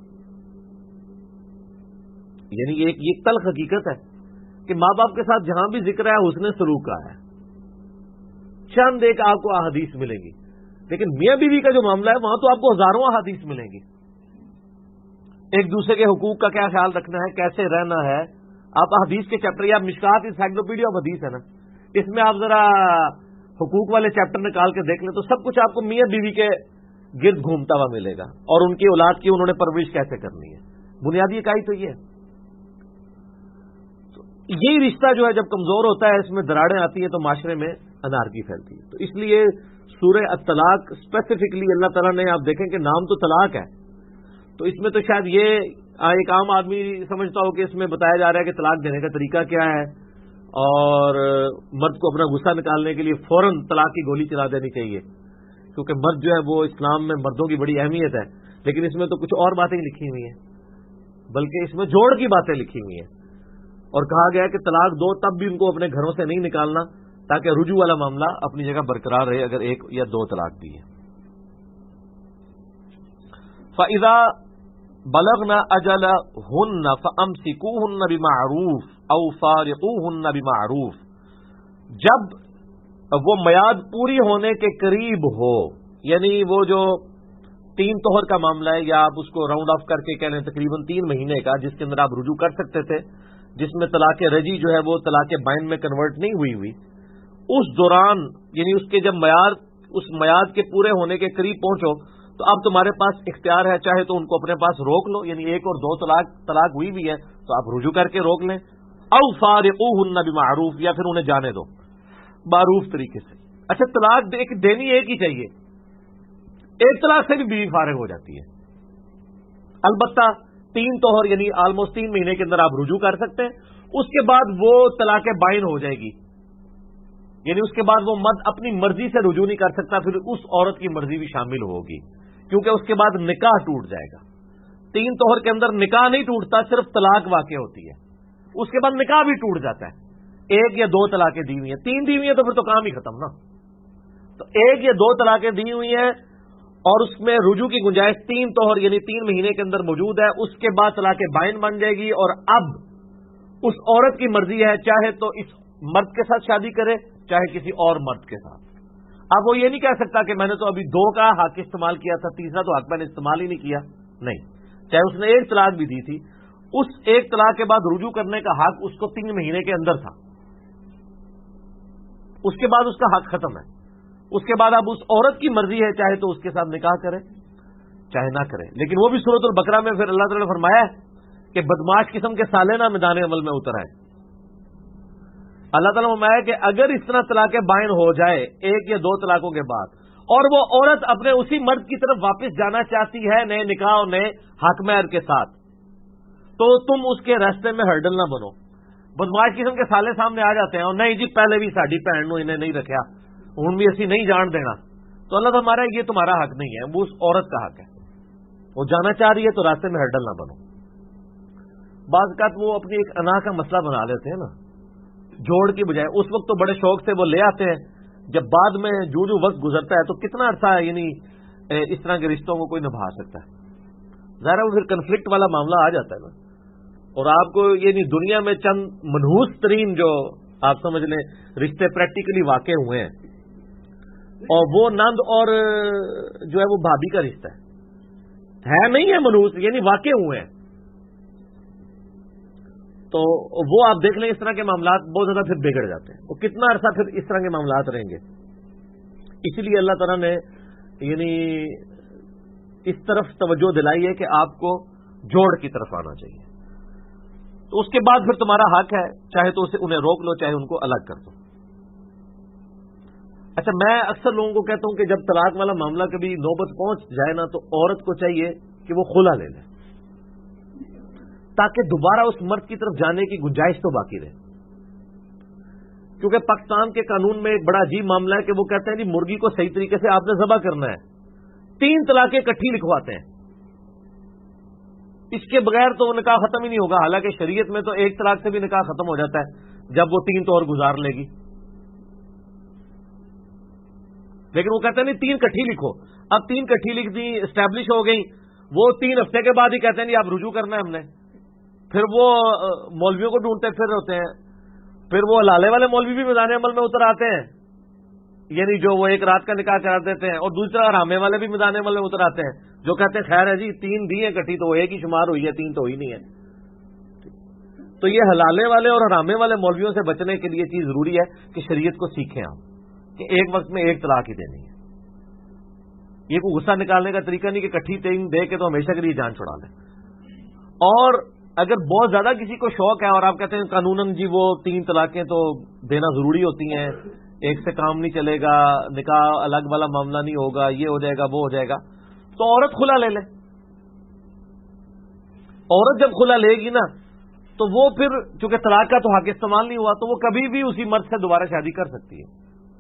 یعنی ایک تلخ حقیقت ہے کہ ماں باپ کے ساتھ جہاں بھی ذکر ہے حسن سلوک کا ہے، چند ایک آپ کو احادیث ملیں گی، لیکن میاں بیوی کا جو معاملہ ہے وہاں تو آپ کو ہزاروں احادیث ملیں گی۔ ایک دوسرے کے حقوق کا کیا خیال رکھنا ہے، کیسے رہنا ہے، آپ حدیث کے چیپٹر یا مشکات انسائکلوپیڈیا آف حدیث ہے نا، اس میں آپ ذرا حقوق والے چیپٹر نکال کے دیکھ لیں تو سب کچھ آپ کو میاں بیوی کے گرد گھومتا ہوا ملے گا، اور ان کی اولاد کی انہوں نے پرورش کیسے کرنی ہے، بنیادی اکائی تو یہ ہے۔ یہی رشتہ جو ہے جب کمزور ہوتا ہے، اس میں دراڑیں آتی ہیں تو معاشرے میں انارکی پھیلتی ہے۔ تو اس لیے سورہ الطلاق اسپیسیفکلی اللہ تعالیٰ نے، آپ دیکھیں کہ نام تو طلاق ہے، تو اس میں تو شاید یہ ایک عام آدمی سمجھتا ہو کہ اس میں بتایا جا رہا ہے کہ طلاق دینے کا طریقہ کیا ہے، اور مرد کو اپنا غصہ نکالنے کے لیے فوراً طلاق کی گولی چلا دینی چاہیے، کیونکہ مرد جو ہے وہ اسلام میں مردوں کی بڑی اہمیت ہے۔ لیکن اس میں تو کچھ اور باتیں لکھی ہوئی ہیں، بلکہ اس میں جوڑ کی باتیں لکھی ہوئی ہیں، اور کہا گیا کہ طلاق دو تب بھی ان کو اپنے گھروں سے نہیں نکالنا تاکہ رجوع والا معاملہ اپنی جگہ برقرار رہے اگر ایک یا دو طلاق دی ہے۔ فَإِذَا بلغنا اجلہن فامسکوہن بمعروف او فارقوہن بمعروف، جب وہ میعاد پوری ہونے کے قریب ہو، یعنی وہ جو 3 طہر کا معاملہ ہے، یا آپ اس کو راؤنڈ آف کر کے کہہ لیں تقریباً 3 مہینے کا، جس کے اندر آپ رجوع کر سکتے تھے، جس میں طلاق رجی جو ہے وہ طلاق بائن میں کنورٹ نہیں ہوئی، اس دوران یعنی اس کے جب اس میعاد کے پورے ہونے کے قریب پہنچو تو اب تمہارے پاس اختیار ہے، چاہے تو ان کو اپنے پاس روک لو، یعنی 1 اور 2 طلاق ہوئی بھی ہے تو آپ رجوع کر کے روک لیں، او فارقوہن بمعروف، یا پھر انہیں جانے دو معروف طریقے سے۔ اچھا، طلاق دینی ایک ہی چاہیے، ایک طلاق سے بھی بیوی فارغ ہو جاتی ہے، البتہ 3 طہر یعنی آلموسٹ 3 مہینے کے اندر آپ رجوع کر سکتے ہیں، اس کے بعد وہ طلاق بائن ہو جائے گی، یعنی اس کے بعد وہ مرد اپنی مرضی سے رجوع نہیں کر سکتا، پھر اس عورت کی مرضی بھی شامل ہوگی، کیونکہ اس کے بعد نکاح ٹوٹ جائے گا۔ 3 طہر کے اندر نکاح نہیں ٹوٹتا، صرف طلاق واقع ہوتی ہے، اس کے بعد نکاح بھی ٹوٹ جاتا ہے۔ 1 یا 2 طلاقیں دی ہوئی ہیں، 3 دی ہوئی ہیں تو پھر تو کام ہی ختم نا۔ تو 1 یا 2 طلاقیں دی ہوئی ہیں اور اس میں رجوع کی گنجائش 3 طہر یعنی 3 مہینے کے اندر موجود ہے، اس کے بعد طلاق بائن بن جائے گی، اور اب اس عورت کی مرضی ہے، چاہے تو اس مرد کے ساتھ شادی کرے، چاہے کسی اور مرد کے ساتھ۔ اب وہ یہ نہیں کہہ سکتا کہ میں نے تو ابھی 2 کا حق استعمال کیا تھا، تیسرا تو حق میں نے استعمال ہی نہیں کیا، نہیں، چاہے اس نے 1 طلاق بھی دی تھی، اس 1 طلاق کے بعد رجوع کرنے کا حق اس کو 3 مہینے کے اندر تھا، اس کے بعد اس کا حق ختم ہے۔ اس کے بعد اب اس عورت کی مرضی ہے، چاہے تو اس کے ساتھ نکاح کرے چاہے نہ کرے، لیکن وہ بھی سورۃ البقرہ میں پھر اللہ تعالی نے فرمایا ہے کہ بدماش قسم کے سالے نہ میدان عمل میں اتر آئے۔ اللہ تعالیٰ نے فرمایا کہ اگر اس طرح طلاق بائن ہو جائے 1 یا 2 طلاقوں کے بعد، اور وہ عورت اپنے اسی مرد کی طرف واپس جانا چاہتی ہے نئے نکاح اور نئے حق مہر کے ساتھ، تو تم اس کے راستے میں ہرڈل نہ بنو۔ بدماش قسم کے سالے سامنے آ جاتے ہیں اور نہیں جی پہلے بھی ساڈی بھن نوں انہیں نہیں رکھیا، ہن بھی اسی نہیں جان دینا، تو اللہ تعالیٰ ہمارا یہ تمہارا حق نہیں ہے، وہ اس عورت کا حق ہے، وہ جانا چاہ رہی ہے تو راستے میں ہرڈل نہ بنو۔ بعض اوقات وہ اپنی ایک انا کا مسئلہ بنا لیتے ہیں نا، جوڑ کی بجائے، اس وقت تو بڑے شوق سے وہ لے آتے ہیں، جب بعد میں جو وقت گزرتا ہے تو کتنا عرصہ یعنی اس طرح کے رشتوں کو کوئی نبھا سکتا ہے، ظاہر ہے وہ پھر کنفلکٹ والا معاملہ آ جاتا ہے نا۔ اور آپ کو یعنی دنیا میں چند منحوس ترین جو آپ سمجھ لیں رشتے پریکٹیکلی واقع ہوئے ہیں، اور وہ نند اور جو ہے وہ بھابھی کا رشتہ ہے نہیں ہے منحوس، یعنی واقع ہوئے ہیں، تو وہ آپ دیکھ لیں اس طرح کے معاملات بہت زیادہ پھر بگڑ جاتے ہیں، وہ کتنا عرصہ پھر اس طرح کے معاملات رہیں گے۔ اس لیے اللہ تعالیٰ نے یعنی اس طرف توجہ دلائی ہے کہ آپ کو جوڑ کی طرف آنا چاہیے، تو اس کے بعد پھر تمہارا حق ہے، چاہے تو انہیں روک لو چاہے ان کو الگ کر دو۔ اچھا، میں اکثر لوگوں کو کہتا ہوں کہ جب طلاق والا معاملہ کبھی نوبت پہنچ جائے نا، تو عورت کو چاہیے کہ وہ خلا لے لے، تاکہ دوبارہ اس مرد کی طرف جانے کی گنجائش تو باقی رہے، کیونکہ پاکستان کے قانون میں ایک بڑا عجیب معاملہ ہے کہ وہ کہتے ہیں جی مرغی کو صحیح طریقے سے آپ نے ذبح کرنا ہے، 3 طلاقیں اکٹھی لکھواتے ہیں، اس کے بغیر تو وہ نکاح ختم ہی نہیں ہوگا، حالانکہ شریعت میں تو 1 طلاق سے بھی نکاح ختم ہو جاتا ہے جب وہ 3 طور گزار لے گی، لیکن وہ کہتے ہیں نہیں 3 اکٹھی لکھو۔ اب 3 اکٹھی لکھ دی، اسٹیبلش ہو گئی، وہ 3 ہفتے کے بعد ہی کہتے ہیں جی آپ رجوع کرنا ہے ہم نے، پھر وہ مولویوں کو ڈھونڈتے پھر ہوتے ہیں، پھر وہ لالے والے مولوی بھی میدان عمل میں اتر آتے ہیں، یعنی جو وہ 1 رات کا نکاح کرا دیتے ہیں، اور دوسرا حرامے والے بھی میدان عمل میں اتر آتے ہیں جو کہتے ہیں خیر ہے جی 3 دی ہیں اکٹھی تو وہ 1 ہی شمار ہوئی ہے، 3 تو ہوئی نہیں ہے۔ تو یہ حلالے والے اور حرامے والے مولویوں سے بچنے کے لیے چیز ضروری ہے کہ شریعت کو سیکھیں آپ کہ ایک وقت میں 1 طلاق ہی دینی ہے، یہ کوئی غصہ نکالنے کا طریقہ نہیں کہ اکٹھی 3 دے کے تو ہمیشہ کے لیے جان چھڑا لیں۔ اور اگر بہت زیادہ کسی کو شوق ہے اور آپ کہتے ہیں قانوناً جی وہ 3 طلاقیں تو دینا ضروری ہوتی ہیں، 1 سے کام نہیں چلے گا، نکاح الگ والا معاملہ نہیں ہوگا، یہ ہو جائے گا وہ ہو جائے گا، تو عورت خلا لے لے۔ عورت جب خلا لے گی نا تو وہ پھر چونکہ طلاق کا تو حق استعمال نہیں ہوا، تو وہ کبھی بھی اسی مرد سے دوبارہ شادی کر سکتی ہے،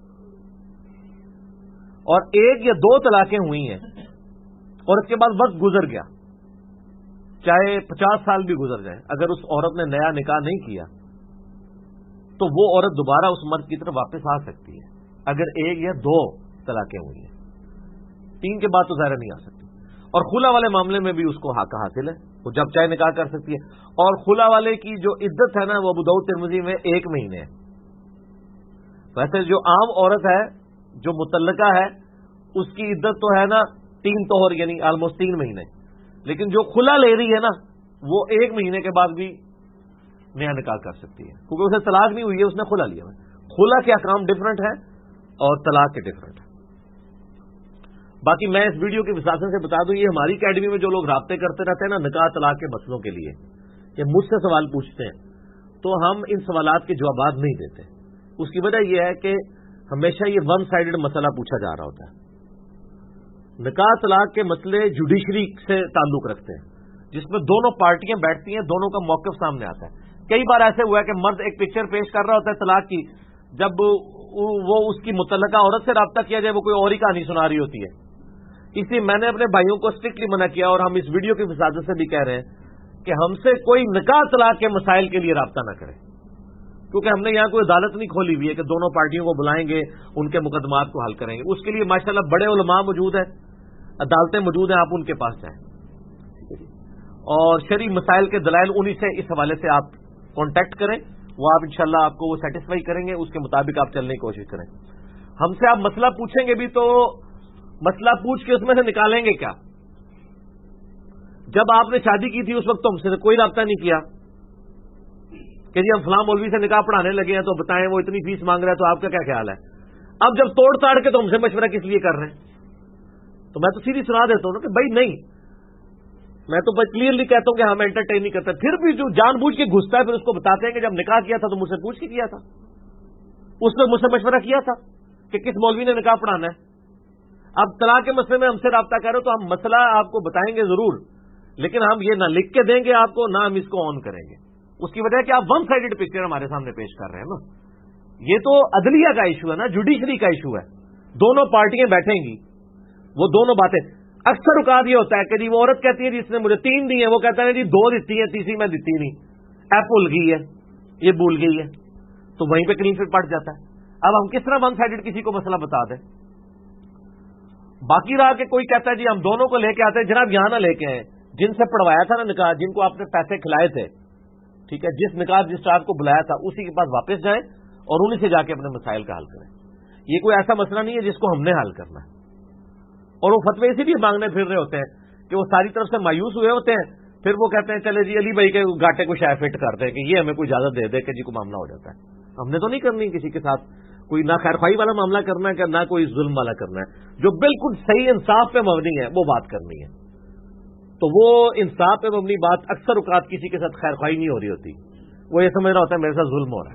اور 1 یا 2 طلاقیں ہوئی ہیں اور اس کے بعد وقت گزر گیا، چاہے 50 سال بھی گزر جائے، اگر اس عورت نے نیا نکاح نہیں کیا تو وہ عورت دوبارہ اس مرد کی طرف واپس آ سکتی ہے، اگر 1 یا 2 طلاقیں ہوئی ہیں، 3 کے بعد تو ظاہر نہیں آ سکتی۔ اور خلا والے معاملے میں بھی اس کو حق حاصل ہے، وہ جب چاہے نکاح کر سکتی ہے. اور خلا والے کی جو عدت ہے نا وہ ابو داؤد ترمذی میں 1 مہینے ہے. ویسے جو عام عورت ہے جو متعلقہ ہے اس کی عدت تو ہے نا 3 طہر یعنی آلموسٹ 3 مہینے، لیکن جو خلا لے رہی ہے نا وہ 1 مہینے کے بعد بھی نیا نکاح کر سکتی ہے، کیونکہ اسے طلاق نہیں ہوئی ہے، اس نے خلا لیا ہے. خلا کے احکام ڈفرنٹ ہے اور طلاق کے ڈفرنٹ ہے. باقی میں اس ویڈیو کی وساطت سے بتا دوں، یہ ہماری اکیڈمی میں جو لوگ رابطے کرتے رہتے ہیں نا نکاح طلاق کے مسئلوں کے لیے، یہ مجھ سے سوال پوچھتے ہیں تو ہم ان سوالات کے جوابات نہیں دیتے. اس کی وجہ یہ ہے کہ ہمیشہ یہ ون سائیڈڈ مسئلہ پوچھا جا رہا ہوتا ہے. نکاح طلاق کے مسئلے جوڈیشری سے تعلق رکھتے ہیں جس میں دونوں پارٹیاں بیٹھتی ہیں، دونوں کا موقف سامنے آتا ہے. کئی بار ایسے ہوا ہے کہ مرد ایک پکچر پیش کر رہا ہوتا ہے طلاق کی، جب وہ اس کی متعلقہ عورت سے رابطہ کیا جائے وہ کوئی اور ہی کہانی سنا رہی ہوتی ہے. اس لیے میں نے اپنے بھائیوں کو اسٹرکٹلی منع کیا، اور ہم اس ویڈیو کی وساطت سے بھی کہہ رہے ہیں کہ ہم سے کوئی نکاح طلاق کے مسائل کے لیے رابطہ نہ کرے، کیونکہ ہم نے یہاں کوئی عدالت نہیں کھولی ہوئی ہے کہ دونوں پارٹیوں کو بلائیں گے ان کے مقدمات کو حل کریں گے. اس کے لیے ماشاءاللہ بڑے علماء موجود ہیں، عدالتیں موجود ہیں، آپ ان کے پاس جائیں اور شرعی مسائل کے دلائل انہی سے اس حوالے سے آپ کانٹیکٹ کریں، وہ آپ انشاءاللہ آپ کو وہ سیٹسفائی کریں گے، اس کے مطابق آپ چلنے کی کوشش کریں. ہم سے آپ مسئلہ پوچھیں گے بھی تو مسئلہ پوچھ کے اس میں سے نکالیں گے کیا؟ جب آپ نے شادی کی تھی اس وقت تو ہم سے کوئی رابطہ نہیں کیا کہ جی ہم فلاں مولوی سے نکاح پڑھانے لگے ہیں تو بتائیں وہ اتنی فیس مانگ رہا ہے تو آپ کا کیا خیال ہے. اب جب توڑ تاڑ کے تو ہم سے مشورہ کس لیے کر رہے ہیں؟ تو میں تو سیدھی سنا دیتا ہوں نا کہ بھائی نہیں، میں تو کلیئرلی کہتا ہوں کہ ہم انٹرٹین نہیں کرتے. پھر بھی جو جان بوجھ کے گھستا ہے پھر اس کو بتاتے ہیں کہ جب نکاح کیا تھا تو مجھ سے پوچھ کے کیا تھا، اس نے مجھ سے مشورہ کیا تھا کہ کس مولوی نے نکاح پڑھانا ہے. اب طلاق کے مسئلے میں ہم سے رابطہ کر رہے ہو تو ہم مسئلہ آپ کو بتائیں گے ضرور، لیکن ہم یہ نہ لکھ کے دیں گے آپ کو، نہ ہم اس کو آن کریں گے. اس کی وجہ ہے کہ آپ ون سائیڈڈ پکچر ہمارے سامنے پیش کر رہے ہیں نا. یہ تو عدلیہ کا ایشو ہے نا، جوڈیشری کا ایشو ہے. دونوں پارٹیاں بیٹھیں گی، وہ دونوں باتیں. اکثر اوقات یہ ہوتا ہے کہ جی وہ عورت کہتی ہے جس نے مجھے 3 دی ہیں، وہ کہتا ہے جی 2 دیتی ہیں، تیسری میں دیتی نہیں، اے بھول گئی ہے، یہ بھول گئی ہے، تو وہیں پہ کلین فٹ پڑ جاتا ہے. اب ہم کس طرح ون سائیڈڈ کسی کو مسئلہ بتا دیں؟ باقی رہا کہ کوئی کہتا ہے جی ہم دونوں کو لے کے آتے ہیں، جناب یہاں نہ لے کے آئے، جن سے پڑھوایا تھا نا نکاح، جن کو آپ نے پیسے کھلائے تھے، ٹھیک ہے، جس نکاح رجسٹرار کو بلایا تھا اسی کے پاس واپس جائیں اور انہیں سے جا کے اپنے مسائل کا حل کریں. یہ کوئی ایسا مسئلہ نہیں ہے جس کو ہم نے حل کرنا ہے. اور وہ فتوے اسی لیے مانگنے پھر رہے ہوتے ہیں کہ وہ ساری طرف سے مایوس ہوئے ہوتے ہیں، پھر وہ کہتے ہیں چلے جی علی بھائی کے گاٹے کو شاید فٹ کرتے ہیں کہ یہ ہمیں کوئی اجازت دے دے کہ جی کو معاملہ ہو جاتا ہے. ہم نے تو نہیں کرنی کسی کے ساتھ کوئی نہ خیر خواہی والا معاملہ کرنا ہے کہ نہ کوئی ظلم والا کرنا ہے. جو بالکل صحیح انصاف پہ مبنی ہے وہ بات کرنی ہے. تو وہ انصاف پہ مبنی بات اکثر اوقات کسی کے ساتھ خیر خواہی نہیں ہو رہی ہوتی، وہ یہ سمجھ رہا ہوتا ہے میرے ساتھ ظلم ہو رہا ہے.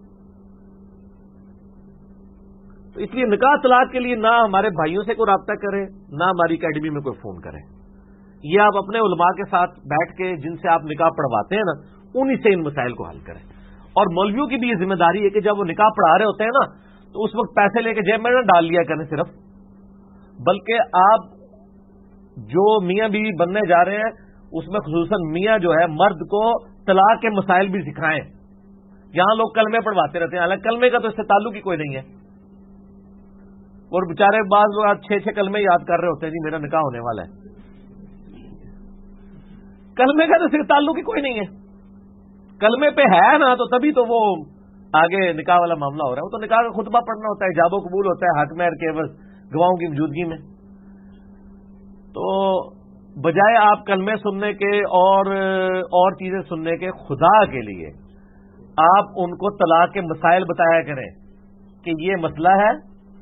تو اس لیے نکاح طلاق کے لیے نہ ہمارے بھائیوں سے کوئی رابطہ کرے، نہ ہماری اکیڈمی میں کوئی فون کرے. یہ آپ اپنے علماء کے ساتھ بیٹھ کے جن سے آپ نکاح پڑھواتے ہیں نا انہی سے ان مسائل کو حل کریں. اور مولویوں کی بھی یہ ذمہ داری ہے کہ جب وہ نکاح پڑھا رہے ہوتے ہیں نا تو اس وقت پیسے لے کے جیب میں نہ ڈال لیا کریں صرف، بلکہ آپ جو میاں بیوی بننے جا رہے ہیں اس میں خصوصاً میاں جو ہے مرد کو طلاق کے مسائل بھی سکھائیں. یہاں لوگ کلمے پڑھواتے رہتے ہیں، حالانکہ کلمے کا تو اس سے تعلق ہی کوئی نہیں ہے. اور بیچارے بعض لوگ 6 کلمے یاد کر رہے ہوتے ہیں جی میرا نکاح ہونے والا ہے. کلمے کا تو صرف تعلق ہی کوئی نہیں ہے. کلمے پہ ہے نا تو تبھی تو وہ آگے نکاح والا معاملہ ہو رہا ہے. وہ تو نکاح کا خطبہ پڑھنا ہوتا ہے، ایجاب و قبول ہوتا ہے، حق مہر کے عوض گواہوں کی موجودگی میں. تو بجائے آپ کلمے سننے کے اور چیزیں سننے کے، خدا کے لیے آپ ان کو طلاق کے مسائل بتایا کریں کہ یہ مسئلہ ہے.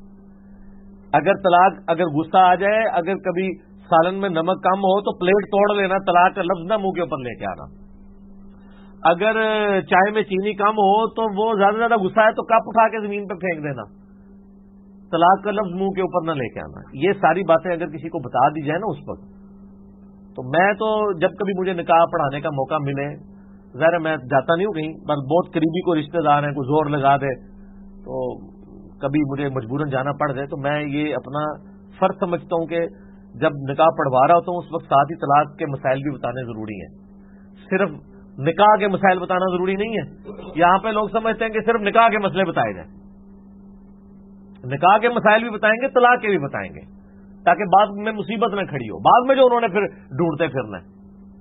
اگر غصہ آ جائے، اگر کبھی سالن میں نمک کم ہو تو پلیٹ توڑ لینا، طلاق کا لفظ نہ منہ کے اوپر لے کے آنا. اگر چائے میں چینی کم ہو تو وہ زیادہ غصہ ہے تو کپ اٹھا کے زمین پہ پھینک دینا، طلاق کا لفظ منہ کے اوپر نہ لے کے آنا. یہ ساری باتیں اگر کسی کو بتا دی جائے نا اس وقت، تو میں تو جب کبھی مجھے نکاح پڑھانے کا موقع ملے، ظاہر میں جاتا نہیں ہوں کہیں، بس بہت قریبی کو رشتہ دار ہیں، کوئی زور لگا دے تو کبھی مجھے مجبوراً جانا پڑ جائے، تو میں یہ اپنا فرض سمجھتا ہوں کہ جب نکاح پڑھوا رہا ہوتا ہوں اس وقت ساتھ ہی طلاق کے مسائل بھی بتانے ضروری ہیں. صرف نکاح کے مسائل بتانا ضروری نہیں ہے. یہاں پہ لوگ سمجھتے ہیں کہ صرف نکاح کے مسئلے بتائے جائیں. نکاح کے مسائل بھی بتائیں گے، طلاق کے بھی بتائیں گے. تاکہ بعد میں مصیبت نہ کھڑی ہو، بعد میں جو انہوں نے پھر ڈھونڈتے پھرنا ہے۔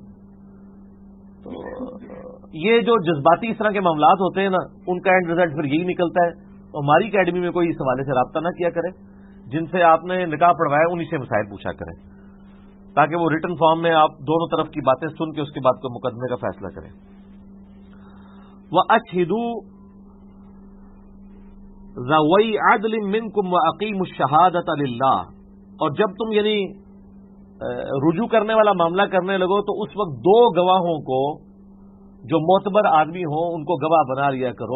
تو یہ جو جذباتی اس طرح کے معاملات ہوتے ہیں نا، ان کا اینڈ ریزلٹ پھر یہی نکلتا ہے۔ تو ہماری اکیڈمی میں کوئی اس حوالے سے رابطہ نہ کیا کرے، جن سے آپ نے نکاح پڑھوایا انہی سے مسائل پوچھا کریں، تاکہ وہ ریٹن فارم میں آپ دونوں طرف کی باتیں سن کے اس کے بعد کوئی مقدمے کا فیصلہ کریں۔ وَأَشْهِدُوا ذَوَيْ عَدْلٍ مِّنْكُمْ وَأَقِيمُوا الشَّهَادَةَ لِلَّهِ، اور جب تم یعنی رجوع کرنے والا معاملہ کرنے لگو تو اس وقت دو گواہوں کو جو معتبر آدمی ہوں ان کو گواہ بنا لیا کرو،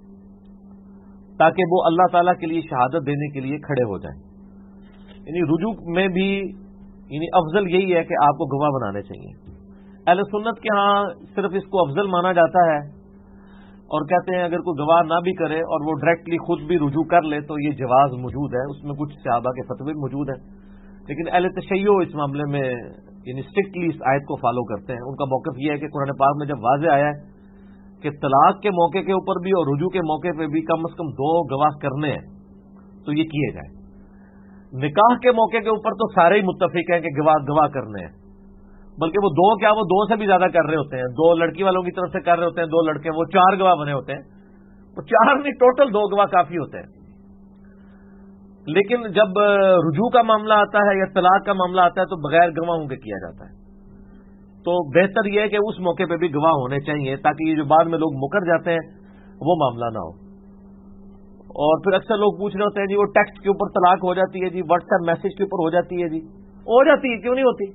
تاکہ وہ اللہ تعالیٰ کے لیے شہادت دینے کے لیے کھڑے ہو جائیں۔ یعنی رجوع میں بھی یعنی افضل یہی ہے کہ آپ کو گواہ بنانے چاہیے۔ اہل سنت کے ہاں صرف اس کو افضل مانا جاتا ہے اور کہتے ہیں اگر کوئی گواہ نہ بھی کرے اور وہ ڈائریکٹلی خود بھی رجوع کر لے تو یہ جواز موجود ہے، اس میں کچھ صحابہ کے فتوے موجود ہیں، لیکن اہل تشیع اس معاملے میں یعنی اسٹرکٹلی اس آیت کو فالو کرتے ہیں۔ ان کا موقف یہ ہے کہ قرآن پاک میں جب واضح آیا ہے کہ طلاق کے موقع کے اوپر بھی اور رجوع کے موقع پہ بھی کم از کم دو گواہ کرنے ہیں تو یہ کیے جائیں۔ نکاح کے موقع کے اوپر تو سارے ہی متفق ہیں کہ گواہ کرنے ہیں، بلکہ وہ دو کیا وہ دو سے بھی زیادہ کر رہے ہوتے ہیں، دو لڑکی والوں کی طرف سے کر رہے ہوتے ہیں، دو لڑکے، وہ چار گواہ بنے ہوتے ہیں، وہ چار نہیں ٹوٹل دو گواہ کافی ہوتے ہیں۔ لیکن جب رجوع کا معاملہ آتا ہے یا طلاق کا معاملہ آتا ہے تو بغیر گواہوں کے کیا جاتا ہے۔ تو بہتر یہ ہے کہ اس موقع پہ بھی گواہ ہونے چاہیے تاکہ یہ جو بعد میں لوگ مکر جاتے ہیں وہ معاملہ نہ ہو۔ اور پھر اکثر لوگ پوچھ رہے ہوتے ہیں جی وہ ٹیکسٹ کے اوپر طلاق ہو جاتی ہے، جی واٹس ایپ میسج کے اوپر ہو جاتی ہے، جی ہو جاتی ہے، کیوں نہیں ہوتی؟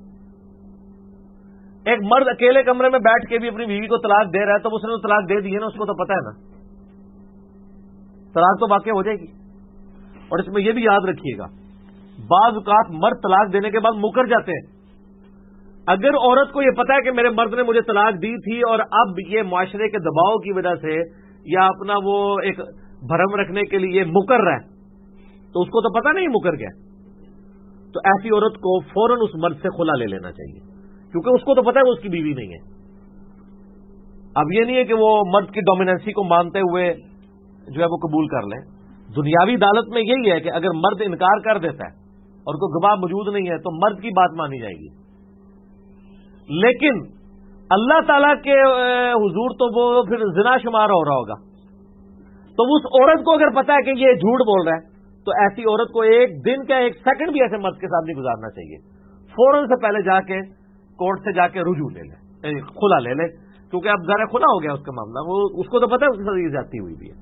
ایک مرد اکیلے کمرے میں بیٹھ کے بھی اپنی بیوی کو طلاق دے رہا ہے تو اس نے تو طلاق دے دی ہے نا، اس کو تو پتہ ہے نا، طلاق تو واقع ہو جائے گی۔ اور اس میں یہ بھی یاد رکھیے گا بعض اوقات مرد طلاق دینے کے بعد مکر جاتے ہیں۔ اگر عورت کو یہ پتا ہے کہ میرے مرد نے مجھے طلاق دی تھی اور اب یہ معاشرے کے دباؤ کی وجہ سے یا اپنا وہ ایک بھرم رکھنے کے لیے مکر رہا ہے تو اس کو تو پتا نہیں مکر گیا، تو ایسی عورت کو فوراً اس مرد سے خلا لے لینا چاہیے، کیونکہ اس کو تو پتا ہے وہ اس کی بیوی نہیں ہے۔ اب یہ نہیں ہے کہ وہ مرد کی ڈومیننسی کو مانتے ہوئے جو ہے وہ قبول کر لیں۔ دنیاوی عدالت میں یہی ہے کہ اگر مرد انکار کر دیتا ہے اور کوئی گواہ موجود نہیں ہے تو مرد کی بات مانی جائے گی، لیکن اللہ تعالیٰ کے حضور تو وہ پھر زنا شمار ہو رہا ہوگا، تو اس عورت کو اگر پتا ہے کہ یہ جھوٹ بول رہا ہے تو ایسی عورت کو ایک دن کا ایک سیکنڈ بھی ایسے مرد کے ساتھ نہیں گزارنا چاہیے، فوراً سے پہلے جا کے کورٹ سے جا کے رجوع لے لے، خلا لے لے، کیونکہ اب ذرا کھلا ہو گیا اس کا معاملہ، وہ اس کو تو پتا ہے اس کے ساتھ یہ جاتی ہوئی بھی ہے۔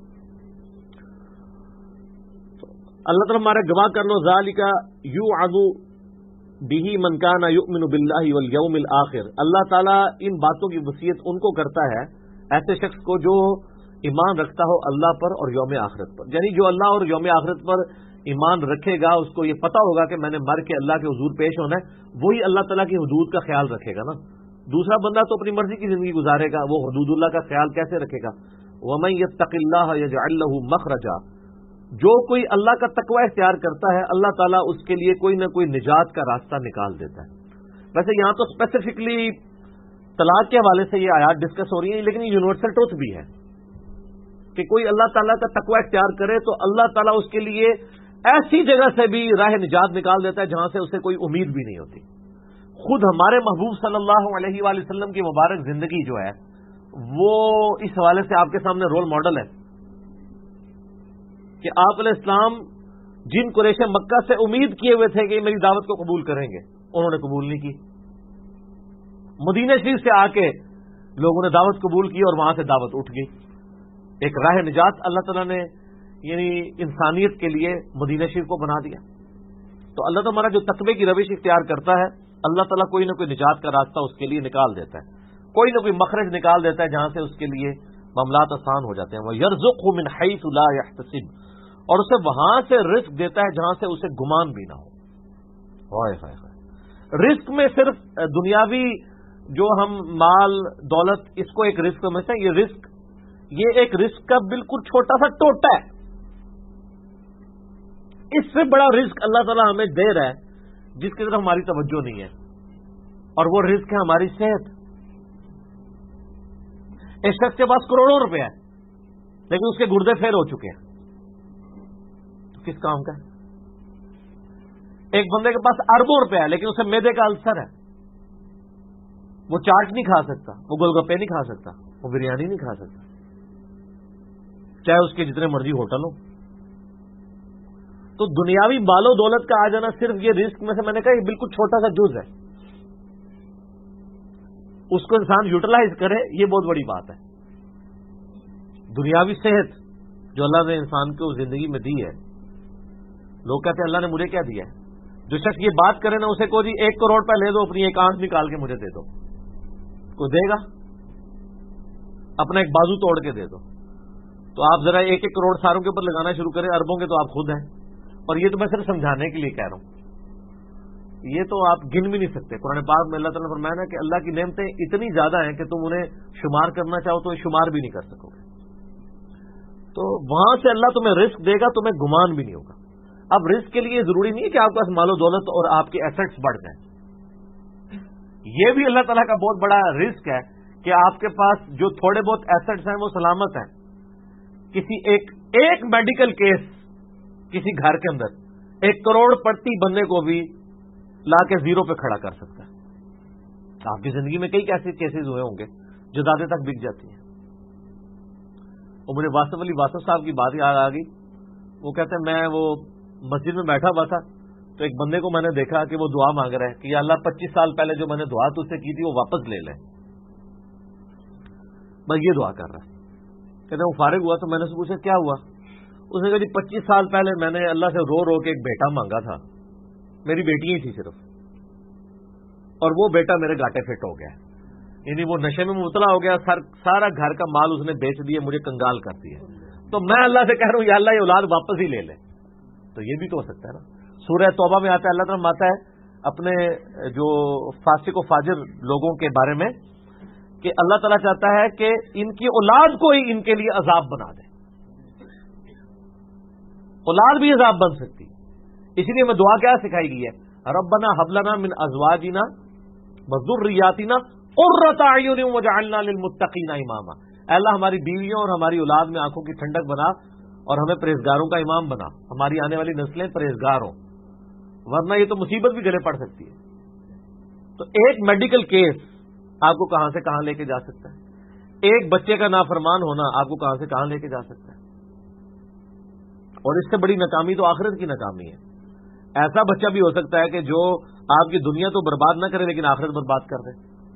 اللہ تعالیٰ ہمارے گواہ کر لو، ذالک یوعظ بہ من کان یؤمن باللہ والیوم الآخر، اللہ تعالیٰ ان باتوں کی وصیت ان کو کرتا ہے ایسے شخص کو جو ایمان رکھتا ہو اللہ پر اور یوم آخرت پر، یعنی جو اللہ اور یوم آخرت پر ایمان رکھے گا اس کو یہ پتا ہوگا کہ میں نے مر کے اللہ کے حضور پیش ہونا ہے، وہی اللہ تعالیٰ کی حدود کا خیال رکھے گا نا۔ دوسرا بندہ تو اپنی مرضی کی زندگی گزارے گا، وہ حدود اللہ کا خیال کیسے رکھے گا؟ وَمَن يَتَّقِ اللَّهَ يَجْعَل لَّهُ مَخْرَجًا، جو کوئی اللہ کا تقوی اختیار کرتا ہے اللہ تعالیٰ اس کے لیے کوئی نہ کوئی نجات کا راستہ نکال دیتا ہے۔ ویسے یہاں تو اسپیسیفکلی طلاق کے حوالے سے یہ آیات ڈسکس ہو رہی ہیں، لیکن یہ یونیورسل ٹروتھ بھی ہے کہ کوئی اللہ تعالیٰ کا تقوی اختیار کرے تو اللہ تعالیٰ اس کے لیے ایسی جگہ سے بھی راہ نجات نکال دیتا ہے جہاں سے اسے کوئی امید بھی نہیں ہوتی۔ خود ہمارے محبوب صلی اللہ علیہ وآلہ وسلم کی مبارک زندگی جو ہے وہ اس حوالے سے آپ کے سامنے رول ماڈل ہے کہ آپ علیہ السلام جن قریش مکہ سے امید کیے ہوئے تھے کہ میری دعوت کو قبول کریں گے انہوں نے قبول نہیں کی، مدینہ شریف سے آ کے لوگوں نے دعوت قبول کی اور وہاں سے دعوت اٹھ گئی۔ ایک راہ نجات اللہ تعالیٰ نے یعنی انسانیت کے لیے مدینہ شریف کو بنا دیا۔ تو اللہ تعالیٰ ہمارا جو تقوی کی روش اختیار کرتا ہے اللہ تعالیٰ کوئی نہ کوئی نجات کا راستہ اس کے لیے نکال دیتا ہے، کوئی نہ کوئی مخرج نکال دیتا ہے جہاں سے اس کے لیے معاملات آسان ہو جاتے ہیں۔ وَيَرْزُقْهُ مِنْ حَيْثُ لَا يَحْتَسِبُ، اور اسے وہاں سے رزق دیتا ہے جہاں سے اسے گمان بھی نہ ہو۔ رزق میں صرف دنیاوی جو ہم مال دولت اس کو ایک رزق سمجھتے ہیں، یہ ایک رزق کا بالکل چھوٹا سا ٹوٹا ہے، اس سے بڑا رزق اللہ تعالیٰ ہمیں دے رہا ہے جس کی طرف ہماری توجہ نہیں ہے، اور وہ رزق ہے ہماری صحت۔ اس شخص کے پاس کروڑوں روپے ہے لیکن اس کے گردے فیل ہو چکے ہیں، تو کس کام کا ہے؟ ایک بندے کے پاس اربوں روپے ہے لیکن اسے میدے کا السر ہے، وہ چاٹ نہیں کھا سکتا، وہ گول گپے نہیں کھا سکتا، وہ بریانی نہیں کھا سکتا، چاہے اس کے جتنے مرضی ہوٹل ہو۔ تو دنیاوی مال و دولت کا آ جانا صرف یہ رزق میں سے میں نے کہا یہ بالکل چھوٹا سا جز ہے، اس کو انسان یوٹیلائز کرے یہ بہت بڑی بات ہے۔ دنیاوی صحت جو اللہ نے انسان کو زندگی میں دی ہے، لوگ کہتے ہیں اللہ نے مجھے کیا دیا ہے؟ جو شخص یہ بات کرے نا اسے کو جی 1 کروڑ روپے لے دو، اپنی ایک آنکھ نکال کے مجھے دے دو، کوئی دے گا؟ اپنا ایک بازو توڑ کے دے دو۔ تو آپ ذرا 1-1 کروڑ ساروں کے اوپر لگانا شروع کریں، اربوں کے تو آپ خود ہیں، اور یہ تو میں صرف سمجھانے کے لیے کہہ رہا ہوں، یہ تو آپ گن بھی نہیں سکتے۔ قرآن پاک میں اللہ تعالیٰ نے فرمایا نا کہ اللہ کی نعمتیں اتنی زیادہ ہیں کہ تم انہیں شمار کرنا چاہو تو شمار بھی نہیں کر سکو گے۔ تو وہاں سے اللہ تمہیں رزق دے گا، تمہیں گمان بھی نہیں ہوگا۔ اب رزق کے لیے ضروری نہیں ہے کہ آپ کے پاس مال و دولت اور آپ کے ایسٹس بڑھ جائیں، یہ بھی اللہ تعالیٰ کا بہت بڑا رزق ہے کہ آپ کے پاس جو تھوڑے بہت ایسٹس ہیں وہ سلامت ہیں۔ کسی ایک میڈیکل کیس کسی گھر کے اندر 1 کروڑ پڑتی بندے کو بھی لا کے 0 پہ کھڑا کر سکتا ہے۔ آپ کی زندگی میں کئی ایسے کیسز ہوئے ہوں گے جو دادے تک بک جاتی ہیں۔ اور مجھے واسف علی واسف صاحب کی بات یاد آ گئی، وہ کہتے ہیں میں وہ مسجد میں بیٹھا ہوا تھا تو ایک بندے کو میں نے دیکھا کہ وہ دعا مانگ رہا ہے کہ یا اللہ 25 سال پہلے جو میں نے دعا تجھ سے کی تھی وہ واپس لے لیں، بس یہ دعا کر رہا ہے۔ کہتے ہیں وہ فارغ ہوا تو میں نے اس سے پوچھا کیا ہوا؟ اس نے کہا جی 25 سال پہلے میں نے اللہ سے رو رو کے ایک بیٹا مانگا تھا، میری بیٹی ہی تھی صرف، اور وہ بیٹا میرے گاٹے فٹ ہو گیا، یعنی وہ نشے میں مبتلا ہو گیا، سارا گھر کا مال اس نے بیچ دیا، مجھے کنگال کر دیا، تو میں اللہ سے کہہ رہا ہوں یا اللہ یہ اولاد واپس ہی لے لے۔ تو یہ بھی تو ہو سکتا ہے نا۔ سورہ توبہ میں آتا ہے، اللہ تعالیٰ آتا ہے اپنے جو فاسق و فاجر لوگوں کے بارے میں کہ اللہ تعالیٰ چاہتا ہے کہ ان کی اولاد کو ہی ان کے لیے عذاب بنا دے، اولاد بھی عذاب بن سکتی، اسی لیے میں دعا کیا سکھائی گئی ہے، ربنا هب لنا من ازواجنا وذرياتنا قرۃ اعین واجعلنا للمتقین اماما۔ اے اللہ ہماری بیویوں اور ہماری اولاد میں آنکھوں کی ٹھنڈک بنا اور ہمیں پرہیزگاروں کا امام بنا، ہماری آنے والی نسلیں پرہیزگار ہوں، ورنہ یہ تو مصیبت بھی گلے پڑ سکتی ہے۔ تو ایک میڈیکل کیس آپ کو کہاں سے کہاں لے کے جا سکتا ہے، ایک بچے کا نافرمان ہونا آپ کو کہاں سے کہاں لے کے جا سکتا ہے، اور اس سے بڑی ناکامی تو آخرت کی ناکامی ہے۔ ایسا بچہ بھی ہو سکتا ہے کہ جو آپ کی دنیا تو برباد نہ کرے لیکن آخرت برباد کر دے،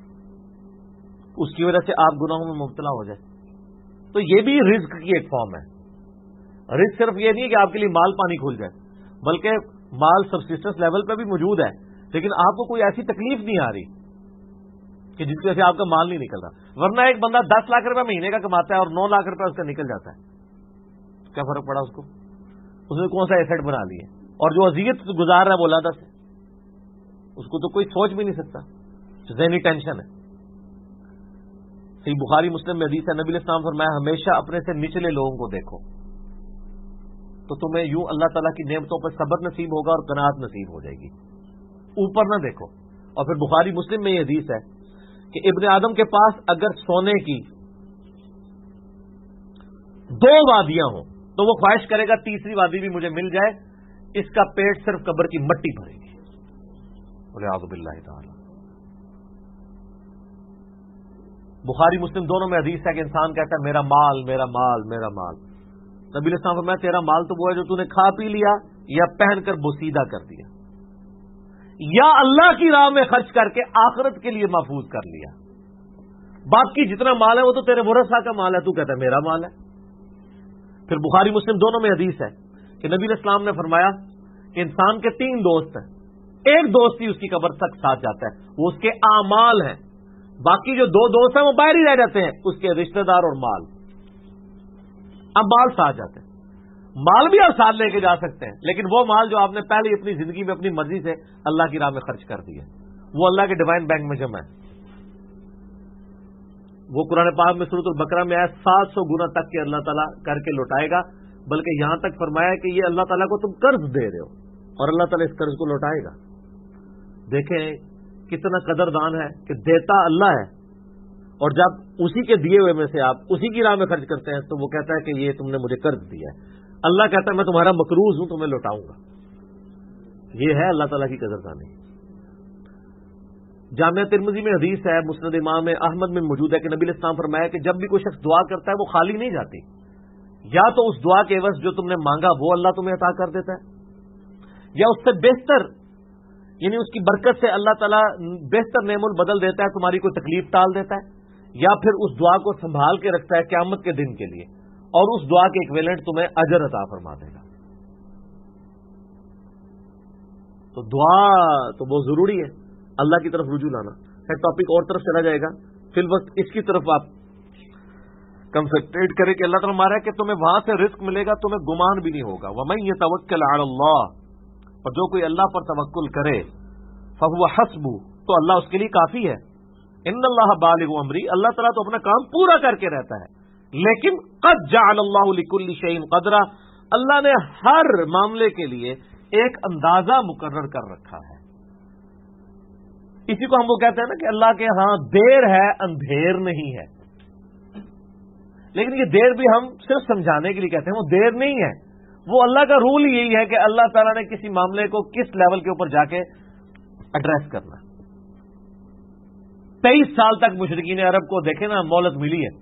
اس کی وجہ سے آپ گناہوں میں مبتلا ہو جائے۔ تو یہ بھی رزق کی ایک فارم ہے۔ رزق صرف یہ نہیں ہے کہ آپ کے لیے مال پانی کھل جائے، بلکہ مال سبسسٹنس لیول پہ بھی موجود ہے، لیکن آپ کو کوئی ایسی تکلیف نہیں آ رہی کہ جس کی وجہ سے آپ کا مال نہیں نکل رہا۔ ورنہ ایک بندہ 10 لاکھ روپے مہینے کا کماتا ہے اور 9 لاکھ روپے اس کا نکل جاتا ہے، کیا فرق پڑا اس کو؟ اس نے کون سا ایسٹ بنا لیے، اور جو اذیت گزار رہا ہے وہ لادا سے، اس کو تو کوئی سوچ بھی نہیں سکتا، ذہنی ٹینشن ہے۔ صحیح بخاری مسلم میں حدیث ہے، نبی علیہ السلام فرمایا ہمیشہ اپنے سے نچلے لوگوں کو دیکھو تو تمہیں یوں اللہ تعالیٰ کی نعمتوں پر صبر نصیب ہوگا اور قناعت نصیب ہو جائے گی، اوپر نہ دیکھو۔ اور پھر بخاری مسلم میں یہ حدیث ہے کہ ابن آدم کے پاس اگر سونے کی 2 وادیاں ہوں تو وہ خواہش کرے گا تیسری وادی بھی مجھے مل جائے، اس کا پیٹ صرف قبر کی مٹی بھرے گی، والعیاذ باللہ تعالی۔ بخاری مسلم دونوں میں حدیث ہے کہ انسان کہتا ہے میرا مال میرا مال میرا مال، نبی علیہ السلام فرمایا تیرا مال تو وہ ہے جو تو نے کھا پی لیا یا پہن کر بوسیدہ کر دیا یا اللہ کی راہ میں خرچ کر کے آخرت کے لیے محفوظ کر لیا، باقی جتنا مال ہے وہ تو تیرے ورثہ کا مال ہے، تو کہتا ہے میرا مال ہے۔ پھر بخاری مسلم دونوں میں حدیث ہے کہ نبی علیہ السلام نے فرمایا کہ انسان کے 3 دوست ہیں، ایک دوست ہی اس کی قبر تک ساتھ جاتا ہے، وہ اس کے اعمال ہیں، باقی جو 2 دوست ہیں وہ باہر ہی رہ جاتے ہیں، اس کے رشتہ دار اور مال۔ اب مال ساتھ جاتے ہیں، مال بھی آپ ساتھ لے کے جا سکتے ہیں، لیکن وہ مال جو آپ نے پہلے اپنی زندگی میں اپنی مرضی سے اللہ کی راہ میں خرچ کر دیا وہ اللہ کے ڈیوائن بینک میں جمع ہے، وہ قرآن پاک میں سورۃ البقرہ میں ہے 700 گنا تک کہ اللہ تعالیٰ کر کے لوٹائے گا، بلکہ یہاں تک فرمایا کہ یہ اللہ تعالیٰ کو تم قرض دے رہے ہو اور اللہ تعالیٰ اس قرض کو لوٹائے گا۔ دیکھیں کتنا قدردان ہے کہ دیتا اللہ ہے، اور جب اسی کے دیے ہوئے میں سے آپ اسی کی راہ میں خرچ کرتے ہیں تو وہ کہتا ہے کہ یہ تم نے مجھے قرض دیا ہے، اللہ کہتا ہے میں تمہارا مقروض ہوں، تمہیں لوٹاؤں گا۔ یہ ہے اللہ تعالیٰ کی قدردانی. جامعہ ترمذی میں حدیث ہے، مسند امام احمد میں موجود ہے کہ نبی علیہ السلام فرمایا کہ جب بھی کوئی شخص دعا کرتا ہے وہ خالی نہیں جاتی، یا تو اس دعا کے عوض جو تم نے مانگا وہ اللہ تمہیں عطا کر دیتا ہے، یا اس سے بہتر یعنی اس کی برکت سے اللہ تعالیٰ بہتر نعم البدل دیتا ہے، تمہاری کوئی تکلیف ٹال دیتا ہے، یا پھر اس دعا کو سنبھال کے رکھتا ہے قیامت کے دن کے لیے اور اس دعا کے ایکویلنٹ تمہیں اجر عطا فرما دے گا. تو دعا تو بہت ضروری ہے، اللہ کی طرف رجوع لانا. خیر ٹاپک اور طرف چلا جائے گا، فی الوقت اس کی طرف آپ کنسنٹریٹ کریں کہ اللہ تعالیٰ مارا ہے کہ تمہیں وہاں سے رزق ملے گا، تمہیں گمان بھی نہیں ہوگا. وَمَن يَتَوَكَّلْ عَلَى اللَّهِ، اور جو کوئی اللہ پر توکل کرے، فَهُوَ حَسْبُهُ، تو اللہ اس کے لیے کافی ہے. ان اللہ بالغ امری، اللہ تعالیٰ تو اپنا کام پورا کر کے رہتا ہے. لیکن قد جعل اللہ لكل شيء قدرا، اللہ نے ہر معاملے کے لیے ایک اندازہ مقرر کر رکھا ہے. اسی کو ہم وہ کہتے ہیں نا کہ اللہ کے ہاں دیر ہے اندھیر نہیں ہے. لیکن یہ دیر بھی ہم صرف سمجھانے کے لیے کہتے ہیں، وہ دیر نہیں ہے. وہ اللہ کا رول یہی ہے کہ اللہ تعالیٰ نے کسی معاملے کو کس لیول کے اوپر جا کے ایڈریس کرنا. 23 سال تک مشرکین عرب کو دیکھیں نا مہلت ملی ہے.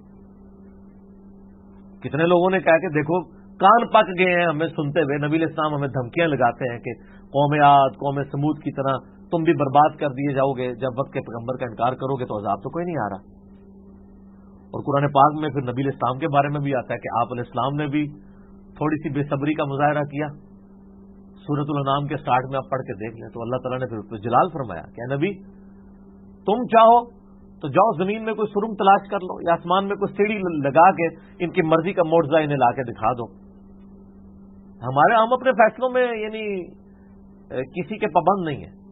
کتنے لوگوں نے کہا کہ دیکھو کان پک گئے ہیں ہمیں سنتے ہوئے، نبی علیہ السلام ہمیں دھمکیاں لگاتے ہیں کہ قوم عاد قوم سمود کی طرح تم بھی برباد کر دیے جاؤ گے، جب وقت کے پیغمبر کا انکار کرو گے تو عذاب تو کوئی نہیں آ رہا. اور قرآن پاک میں پھر نبی علیہ السلام کے بارے میں بھی آتا ہے کہ آپ علیہ السلام نے بھی تھوڑی سی بے صبری کا مظاہرہ کیا. سورۃ الانعام کے سٹارٹ میں آپ پڑھ کے دیکھ لیں تو اللہ تعالیٰ نے پھر جلال فرمایا کہ نبی تم چاہو تو جاؤ زمین میں کوئی سرنگ تلاش کر لو یا آسمان میں کوئی سیڑھی لگا کے ان کی مرضی کا معجزہ انہیں لا کے دکھا دو. ہم اپنے فیصلوں میں یعنی کسی کے پابند نہیں ہیں.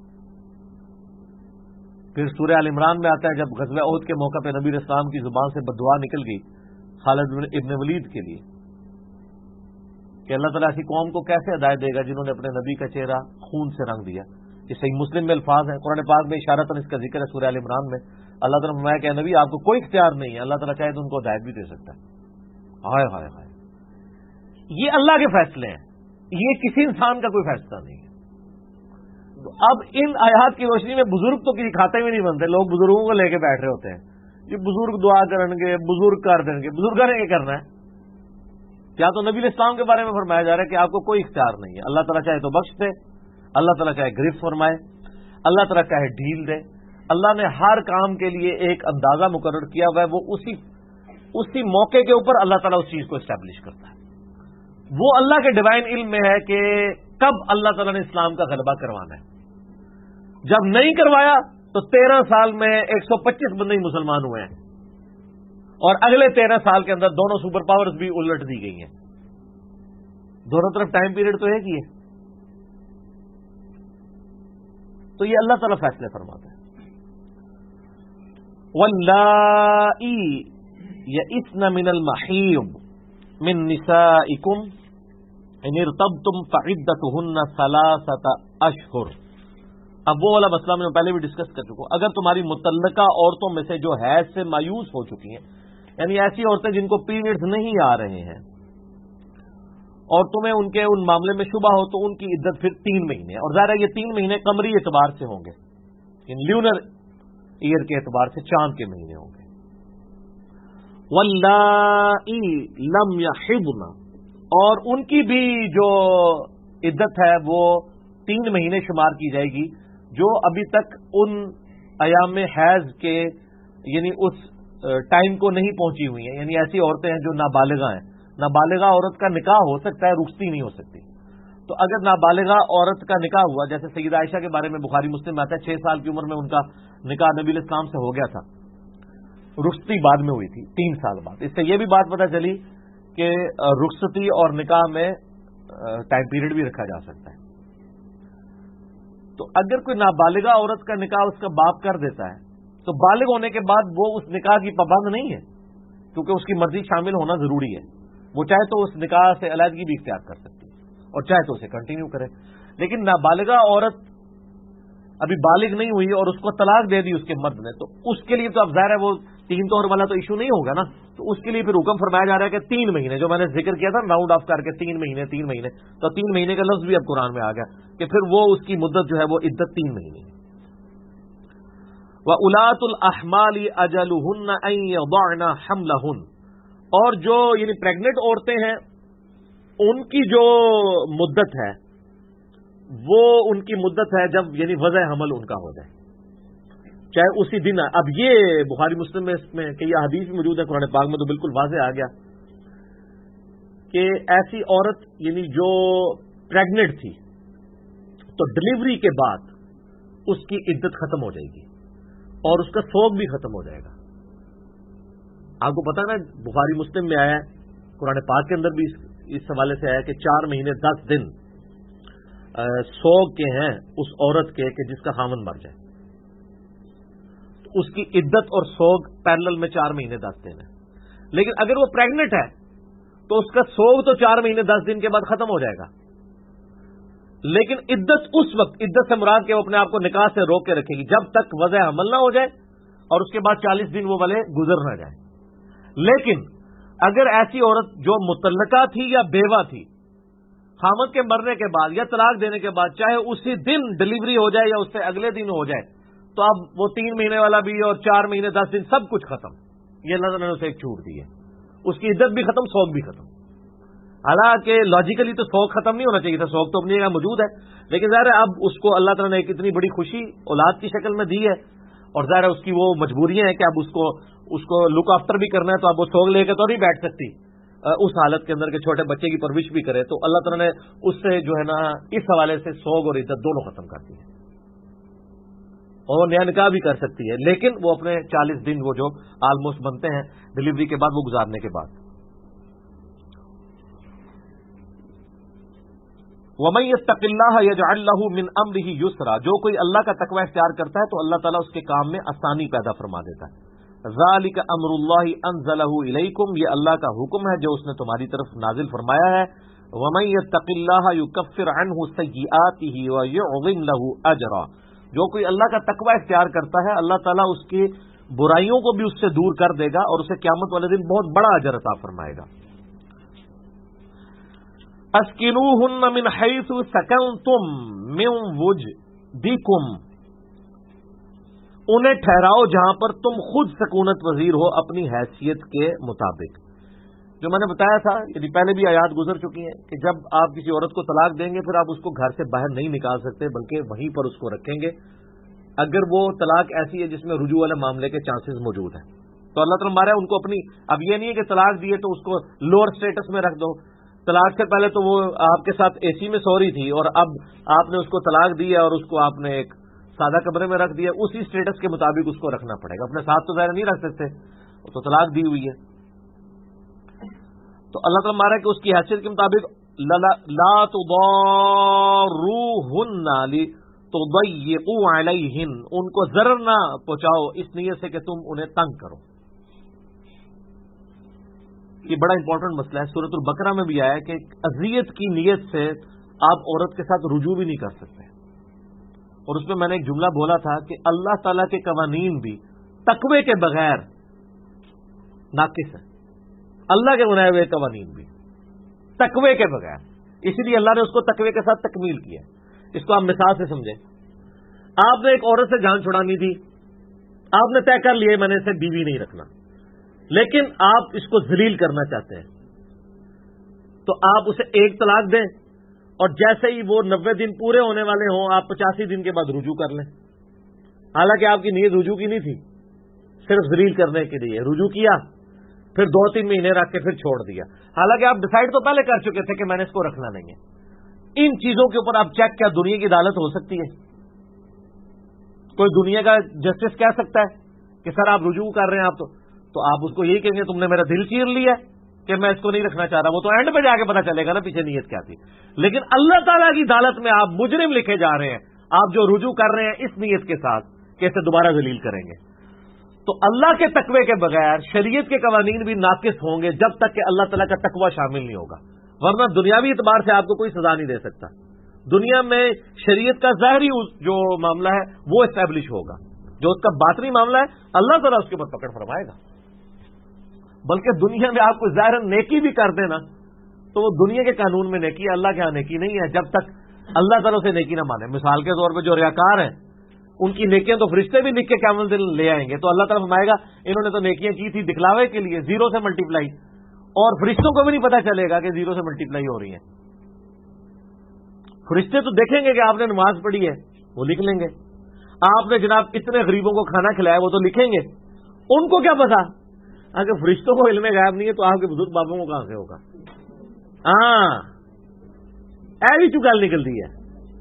پھر سورہ آل عمران میں آتا ہے جب غزوہ احد کے موقع پہ نبی علیہ السلام کی زبان سے بددعا نکل گئی خالد ابن ولید کے لیے کہ اللہ تعالیٰ ایسی قوم کو کیسے ہدایت دے گا جنہوں نے اپنے نبی کا چہرہ خون سے رنگ دیا. یہ صحیح مسلم میں الفاظ ہیں، قرآن پاک میں اشارتاً اس کا ذکر ہے. سورہ آل عمران میں اللہ تعالیٰ نے فرمایا کہ نبی آپ کو کوئی اختیار نہیں ہے، اللہ تعالیٰ چاہے تو ان کو ہدایت بھی دے سکتا ہے. ہائے ہائے ہائے، یہ اللہ کے فیصلے ہیں، یہ کسی انسان کا کوئی فیصلہ نہیں ہے. اب ان آیات کی روشنی میں بزرگ تو کسی کھاتے میں نہیں بنتے. لوگ بزرگوں کو لے کے بیٹھ رہے ہوتے ہیں، یہ بزرگ دعا کریں گے، بزرگ کر دیں گے. بزرگوں نے کیا کرنا ہے؟ کیا تو نبی علیہ السلام کے بارے میں فرمایا جا رہا ہے کہ آپ کو کوئی اختیار نہیں ہے. اللہ تعالیٰ چاہے تو بخش دے، اللہ تعالیٰ چاہے گرفت فرمائے، اللہ تعالیٰ چاہے ڈھیل دے. اللہ نے ہر کام کے لیے ایک اندازہ مقرر کیا ہوا ہے، وہ اسی موقع کے اوپر اللہ تعالیٰ اس چیز کو اسٹیبلش کرتا ہے. وہ اللہ کے ڈیوائن علم میں ہے کہ کب اللہ تعالیٰ نے اسلام کا غلبہ کروانا ہے. جب نہیں کروایا تو 13 سال میں 125 بندے ہی مسلمان ہوئے ہیں، اور اگلے 13 سال کے اندر دونوں سپر پاورز بھی الٹ دی گئی ہیں. دونوں طرف ٹائم پیریڈ تو ایک ہی ہے. تو یہ اللہ تعالیٰ فیصلے فرماتا ہے. واللائی یئسن من المحیض من نسائکم ان ارتبتم فعدتہن 3 اشہر. اب وہ والا مسئلہ میں پہلے بھی ڈسکس کر چکا ہوں. اگر تمہاری متعلقہ عورتوں میں سے جو حیض سے مایوس ہو چکی ہیں، یعنی ایسی عورتیں جن کو پیریڈز نہیں آ رہے ہیں اور تمہیں ان کے ان معاملے میں شبہ ہو، تو ان کی عدت پھر 3 مہینے. اور ظاہر ہے یہ 3 مہینے قمری اعتبار سے ہوں گے، یعنی لیونر ایئر کے اعتبار سے چاند کے مہینے ہوں گے. واللائی لم یحضن، اور ان کی بھی جو عدت ہے وہ 3 مہینے شمار کی جائے گی جو ابھی تک ان ایام حیض کے یعنی اس ٹائم کو نہیں پہنچی ہوئی ہیں. یعنی ایسی عورتیں ہیں جو نابالغہ ہیں. نابالغہ عورت کا نکاح ہو سکتا ہے، رخصتی نہیں ہو سکتی. تو اگر نابالغہ عورت کا نکاح ہوا، جیسے سیدہ عائشہ کے بارے میں بخاری مسلم میں آتا ہے 6 سال کی عمر میں ان کا نکاح نبی علیہ السلام سے ہو گیا تھا، رخصتی بعد میں ہوئی تھی 3 سال بعد. اس سے یہ بھی بات پتہ چلی کہ رخصتی اور نکاح میں ٹائم پیریڈ بھی رکھا جا سکتا ہے. تو اگر کوئی نابالغہ عورت کا نکاح اس کا باپ کر دیتا ہے تو بالغ ہونے کے بعد وہ اس نکاح کی پابند نہیں ہے، کیونکہ اس کی مرضی شامل ہونا ضروری ہے. وہ چاہے تو اس نکاح سے علیحدگی بھی اختیار کر سکتی ہے اور چاہے تو اسے کنٹینیو کرے. لیکن نابالغہ عورت ابھی بالغ نہیں ہوئی اور اس کو طلاق دے دی اس کے مرد نے، تو اس کے لیے تو اب ظاہر ہے وہ 3 طور والا تو ایشو نہیں ہوگا نا، تو اس کے لیے پھر حکم فرمایا جا رہا ہے کہ 3 مہینے، جو میں نے ذکر کیا تھا راؤنڈ آف کر کے 3 مہینے، تو 3 مہینے کا لفظ بھی اب قرآن میں آ گیا کہ پھر وہ اس کی مدت جو ہے وہ عدت 3 مہینے۔ وَأُولَاتُ الْأَحْمَالِ أَجَلُهُنَّ أَن يَضَعْنَ حَمْلَهُنَّ، اور جو یعنی پریگننٹ عورتیں ہیں ان کی جو مدت ہے وہ ان کی مدت ہے جب یعنی وضع حمل ان کا ہو جائے، چاہے اسی دن ہے۔ اب یہ بخاری مسلم میں اس میں کئی احادیث بھی موجود ہیں، قرآن پاک میں تو بالکل واضح آ گیا کہ ایسی عورت یعنی جو پریگننٹ تھی تو ڈلیوری کے بعد اس کی عدت ختم ہو جائے گی اور اس کا سوگ بھی ختم ہو جائے گا۔ آپ کو پتا نا بخاری مسلم میں آیا ہے، قرآن پاک کے اندر بھی اس حوالے سے آیا کہ 4 مہینے 10 دن سوگ کے ہیں اس عورت کے کہ جس کا خامن مر جائے، تو اس کی عدت اور سوگ پیرلل میں 4 مہینے 10 دن ہے۔ لیکن اگر وہ پریگننٹ ہے تو اس کا سوگ تو 4 مہینے 10 دن کے بعد ختم ہو جائے گا، لیکن عدت اس وقت، عدت سے مراد کہ وہ اپنے آپ کو نکاح سے روک کے رکھے گی جب تک وضع حمل نہ ہو جائے اور اس کے بعد 40 دن وہ والے گزر نہ جائیں۔ لیکن اگر ایسی عورت جو مطلقہ تھی یا بیوہ تھی، خامد کے مرنے کے بعد یا طلاق دینے کے بعد چاہے اسی دن ڈلیوری ہو جائے یا اس سے اگلے دن ہو جائے، تو اب وہ 3 مہینے والا بھی اور 4 مہینے 10 دن سب کچھ ختم۔ یہ اللہ تعالیٰ نے اسے ایک چھوٹ دی ہے، اس کی عدت بھی ختم، سوگ بھی ختم۔ حالانکہ لاجیکلی تو سوگ ختم نہیں ہونا چاہیے تھا، سوگ تو اپنی جگہ موجود ہے، لیکن ظاہر ہے اب اس کو اللہ تعالیٰ نے ایک اتنی بڑی خوشی اولاد کی شکل میں دی ہے، اور ظاہر ہے اس کی وہ مجبوریاں ہیں کہ اب اس کو لک آفٹر بھی کرنا ہے، تو اب وہ سوگ لے کے تو نہیں بیٹھ سکتی اس حالت کے اندر کہ چھوٹے بچے کی پرورش بھی کرے، تو اللہ تعالیٰ نے اس سے جو ہے نا اس حوالے سے سوگ اور عدت دونوں ختم کر دی ہے، اور وہ نیا نکاح بھی کر سکتی ہے، لیکن وہ اپنے 40 دن وہ جو آلموسٹ بنتے ہیں ڈلیوری کے بعد وہ گزارنے کے بعد۔ وَمَن يَتَّقِ اللَّهَ يَجْعَل لَّهُ مِنْ أَمْرِهِ يُسْرًا، جو کوئی اللہ کا تقوی اختیار کرتا ہے تو اللہ تعالیٰ اس کے کام میں آسانی پیدا فرما دیتا ہے۔ ذَلِكَ أَمْرُ اللَّهِ أَنزَلَهُ إِلَيْكُمْ، یہ اللہ کا حکم ہے جو اس نے تمہاری طرف نازل فرمایا ہے۔ وَمَن يَتَّقِ اللَّهَ يُكَفِّرْ عَنْهُ سَيِّئَاتِهِ وَيُعْظِمْ لَهُ أَجْرًا، جو کوئی اللہ کا تقوی اختیار کرتا ہے اللہ تعالیٰ اس کی برائیوں کو بھی اس سے دور کر دے گا اور اسے قیامت والے دن بہت بڑا اجر عطا فرمائے گا۔ اسکنوہن من حیث سکنتم من وجدکم، انہیں ٹھہراؤ جہاں پر تم خود سکونت پذیر ہو اپنی حیثیت کے مطابق۔ جو میں نے بتایا تھا یعنی پہلے بھی آیات گزر چکی ہیں کہ جب آپ کسی عورت کو طلاق دیں گے پھر آپ اس کو گھر سے باہر نہیں نکال سکتے بلکہ وہیں پر اس کو رکھیں گے اگر وہ طلاق ایسی ہے جس میں رجوع والے معاملے کے چانسز موجود ہیں۔ تو اللہ تعالیٰ ہمارا ان کو اپنی، اب یہ نہیں ہے کہ طلاق دیے تو اس کو لوور سٹیٹس میں رکھ دو، طلاق سے پہلے تو وہ آپ کے ساتھ اے سی میں سو رہی تھی اور اب آپ نے اس کو طلاق دی ہے اور اس کو آپ نے ایک سادہ کمرے میں رکھ دیا، اسی سٹیٹس کے مطابق اس کو رکھنا پڑے گا، اپنے ساتھ تو ظاہر نہیں رکھ سکتے، تو طلاق دی ہوئی ہے۔ تو اللہ تعالیٰ مارا کہ اس کی حیثیت کے مطابق لا تضاروہن لتضیقوا علیہن، ان کو ضرر نہ پہنچاؤ اس نیت سے کہ تم انہیں تنگ کرو۔ یہ بڑا امپورٹنٹ مسئلہ ہے، سورۃ البقرہ میں بھی آیا ہے کہ اذیت کی نیت سے آپ عورت کے ساتھ رجوع بھی نہیں کر سکتے، اور اس میں میں نے ایک جملہ بولا تھا کہ اللہ تعالیٰ کے قوانین بھی تقوی کے بغیر ناقص ہیں، اللہ کے بنائے ہوئے قوانین بھی تقوی کے بغیر، اسی لیے اللہ نے اس کو تقوی کے ساتھ تکمیل کیا۔ اس کو آپ مثال سے سمجھیں، آپ نے ایک عورت سے جان چھڑانی تھی، آپ نے طے کر لیا میں نے اسے بیوی نہیں رکھنا، لیکن آپ اس کو ذلیل کرنا چاہتے ہیں، تو آپ اسے ایک طلاق دیں اور جیسے ہی وہ 90 دن پورے ہونے والے ہوں آپ 85 دن کے بعد رجوع کر لیں، حالانکہ آپ کی نیت رجوع کی نہیں تھی، صرف ذلیل کرنے کے لیے رجوع کیا، پھر 2-3 مہینے رکھ کے پھر چھوڑ دیا، حالانکہ آپ ڈیسائیڈ تو پہلے کر چکے تھے کہ میں نے اس کو رکھنا نہیں ہے۔ ان چیزوں کے اوپر آپ چیک، کیا دنیا کی عدالت ہو سکتی ہے؟ کوئی دنیا کا جسٹس کہہ سکتا ہے کہ سر آپ رجوع کر رہے ہیں، آپ تو آپ اس کو یہی کہیں گے تم نے میرا دل چیر لیا کہ میں اس کو نہیں رکھنا چاہ رہا، وہ تو اینڈ پہ جا کے پتا چلے گا نا پیچھے نیت کیا تھی۔ لیکن اللہ تعالیٰ کی عدالت میں آپ مجرم لکھے جا رہے ہیں، آپ جو رجوع کر رہے ہیں اس نیت کے ساتھ کہ اسے دوبارہ ذلیل کریں گے۔ تو اللہ کے تقوی کے بغیر شریعت کے قوانین بھی ناقص ہوں گے جب تک کہ اللہ تعالیٰ کا تقوی شامل نہیں ہوگا، ورنہ دنیاوی اعتبار سے آپ کو کوئی سزا نہیں دے سکتا۔ دنیا میں شریعت کا ظاہری جو معاملہ ہے وہ اسٹیبلش ہوگا، جو اس کا باطنی معاملہ ہے اللہ تعالیٰ اس کے اوپر پکڑ فرمائے گا۔ بلکہ دنیا میں آپ کو ظاہر نیکی بھی کر دینا تو وہ دنیا کے قانون میں نیکی ہے، اللہ کے ہاں نیکی نہیں ہے جب تک اللہ تعالیٰ سے نیکی نہ مانے. مثال کے طور پہ جو ریاکار ہیں ان کی نیکیاں تو فرشتے بھی لکھ کے قیامت دن لے آئیں گے، تو اللہ تعالیٰ فرمائے گا انہوں نے تو نیکیاں کی تھی دکھلاوے کے لیے، زیرو سے ملٹی پلائی، اور فرشتوں کو بھی نہیں پتا چلے گا کہ زیرو سے ملٹی پلائی ہو رہی ہے. فرشتے تو دیکھیں گے کہ آپ نے نماز پڑھی ہے، وہ لکھ لیں گے. آپ نے جناب اتنے غریبوں کو کھانا کھلایا، وہ تو لکھیں گے. ان کو کیا پتا؟ اگر فرشتوں کو علم غیب نہیں ہے تو آپ کے بزرگ بابوں کو کہاں سے ہوگا؟ ہاں ایسی چگال نکلتی ہے.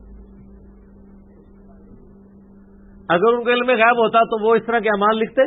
اگر ان کو علم غیب ہوتا تو وہ اس طرح کے اعمال لکھتے؟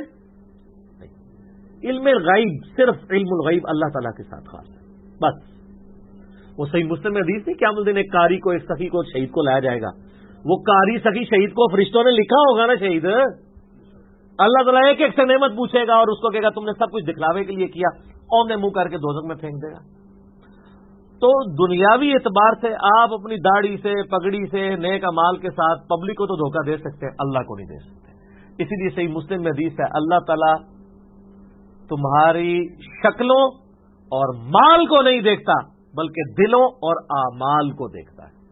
علم الغیب صرف علم الغیب اللہ تعالیٰ کے ساتھ خاص ہے بس. وہ صحیح مسلم میں حدیث نہیں کہ قیامت دن ایک قاری کو، ایک سخی کو، شہید کو لایا جائے گا. وہ قاری سخی شہید کو فرشتوں نے لکھا ہوگا نا شہید. اللہ تعالیٰ ایک ایک سے نعمت پوچھے گا اور اس کو کہے گا تم نے سب کچھ دکھلاوے کے لیے کیا، اور نے منہ کر کے دوزخ میں پھینک دے گا. تو دنیاوی اعتبار سے آپ اپنی داڑھی سے، پگڑی سے، نیک اعمال کے ساتھ پبلک کو تو دھوکہ دے سکتے ہیں، اللہ کو نہیں دے سکتے. اسی لیے صحیح مسلم میں حدیث ہے اللہ تعالیٰ تمہاری شکلوں اور مال کو نہیں دیکھتا بلکہ دلوں اور اعمال کو دیکھتا ہے.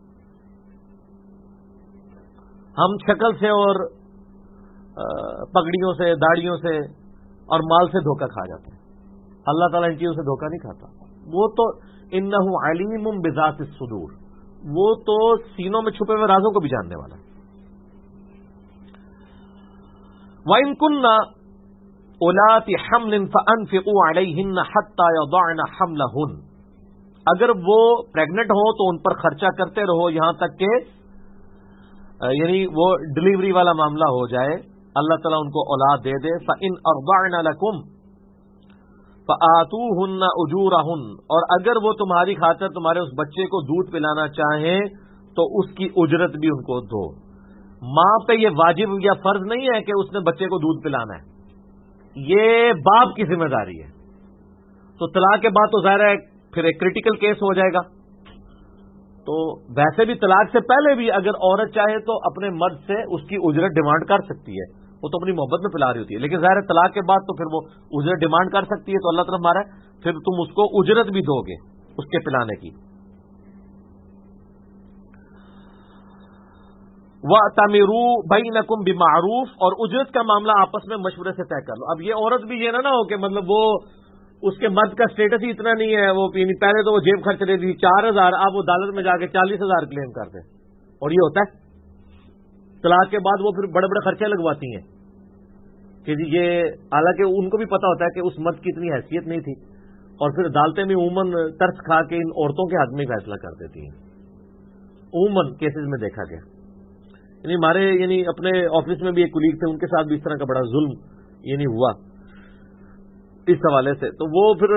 ہم شکل سے اور پگڑیوں سے، داڑھیوں سے اور مال سے دھوکہ کھا جاتے ہیں. اللہ تعالیٰ ان چیزوں سے دھوکہ نہیں کھاتا. وہ تو انہ علیم بذات الصدور، وہ تو سینوں میں چھپے ہوئے رازوں کو بھی جاننے والا ہے. وَإِن كُنَّ أُولَاتِ حَمْلٍ فَأَنفِقُوا عَلَيْهِنَّ حَتَّى يَضَعْنَ حَمْلَهُنَّ، اگر وہ پریگنٹ ہوں تو ان پر خرچہ کرتے رہو یہاں تک کہ یعنی وہ ڈلیوری والا معاملہ ہو جائے، اللہ تعالیٰ ان کو اولاد دے دے. فَإِنْ أَرْضَعْنَ لَكُمْ فَآتُوهُنَّ أُجُورَهُنَّ، اور اگر وہ تمہاری خاطر تمہارے اس بچے کو دودھ پلانا چاہیں تو اس کی اجرت بھی ان کو دو. ماں پہ یہ واجب یا فرض نہیں ہے کہ اس نے بچے کو دودھ پلانا ہے، یہ باپ کی ذمہ داری ہے. تو طلاق کے بعد تو ظاہر ہے پھر ایک کریٹیکل کیس ہو جائے گا. تو ویسے بھی طلاق سے پہلے بھی اگر عورت چاہے تو اپنے مرد سے اس کی اجرت ڈیمانڈ کر سکتی ہے، وہ تو اپنی محبت میں پلا رہی ہوتی ہے. لیکن ظاہر طلاق کے بعد تو پھر وہ اجرت ڈیمانڈ کر سکتی ہے، تو اللہ تعالیٰ ہمارا پھر تم اس کو اجرت بھی دو گے اس کے پلانے کی. وَأْتَمِرُوا بَيْنَكُمْ بِمَعْرُوفٍ، اور اجرت کا معاملہ آپس میں مشورے سے طے کر لو. اب یہ عورت بھی یہ نہ ہو کہ مطلب وہ اس کے مرد کا سٹیٹس ہی اتنا نہیں ہے، وہ پہلے تو وہ جیب خرچ رہی تھی 4000، اب وہ عدالت میں جا کے 40000 کلیم کر دیں. اور یہ ہوتا ہے طلاق کے بعد وہ پھر بڑے بڑے خرچے لگواتی ہیں کہ جی یہ، حالانکہ ان کو بھی پتا ہوتا ہے کہ اس مرد کی اتنی حیثیت نہیں تھی، اور پھر عدالتیں بھی عموماً ترس کھا کے ان عورتوں کے حق میں فیصلہ کر دیتی ہیں. عموماً کیسز میں دیکھا گیا. یعنی ہمارے اپنے آفس میں بھی ایک کولیگ تھے، ان کے ساتھ بھی اس طرح کا بڑا ظلم ہوا اس حوالے سے. تو وہ پھر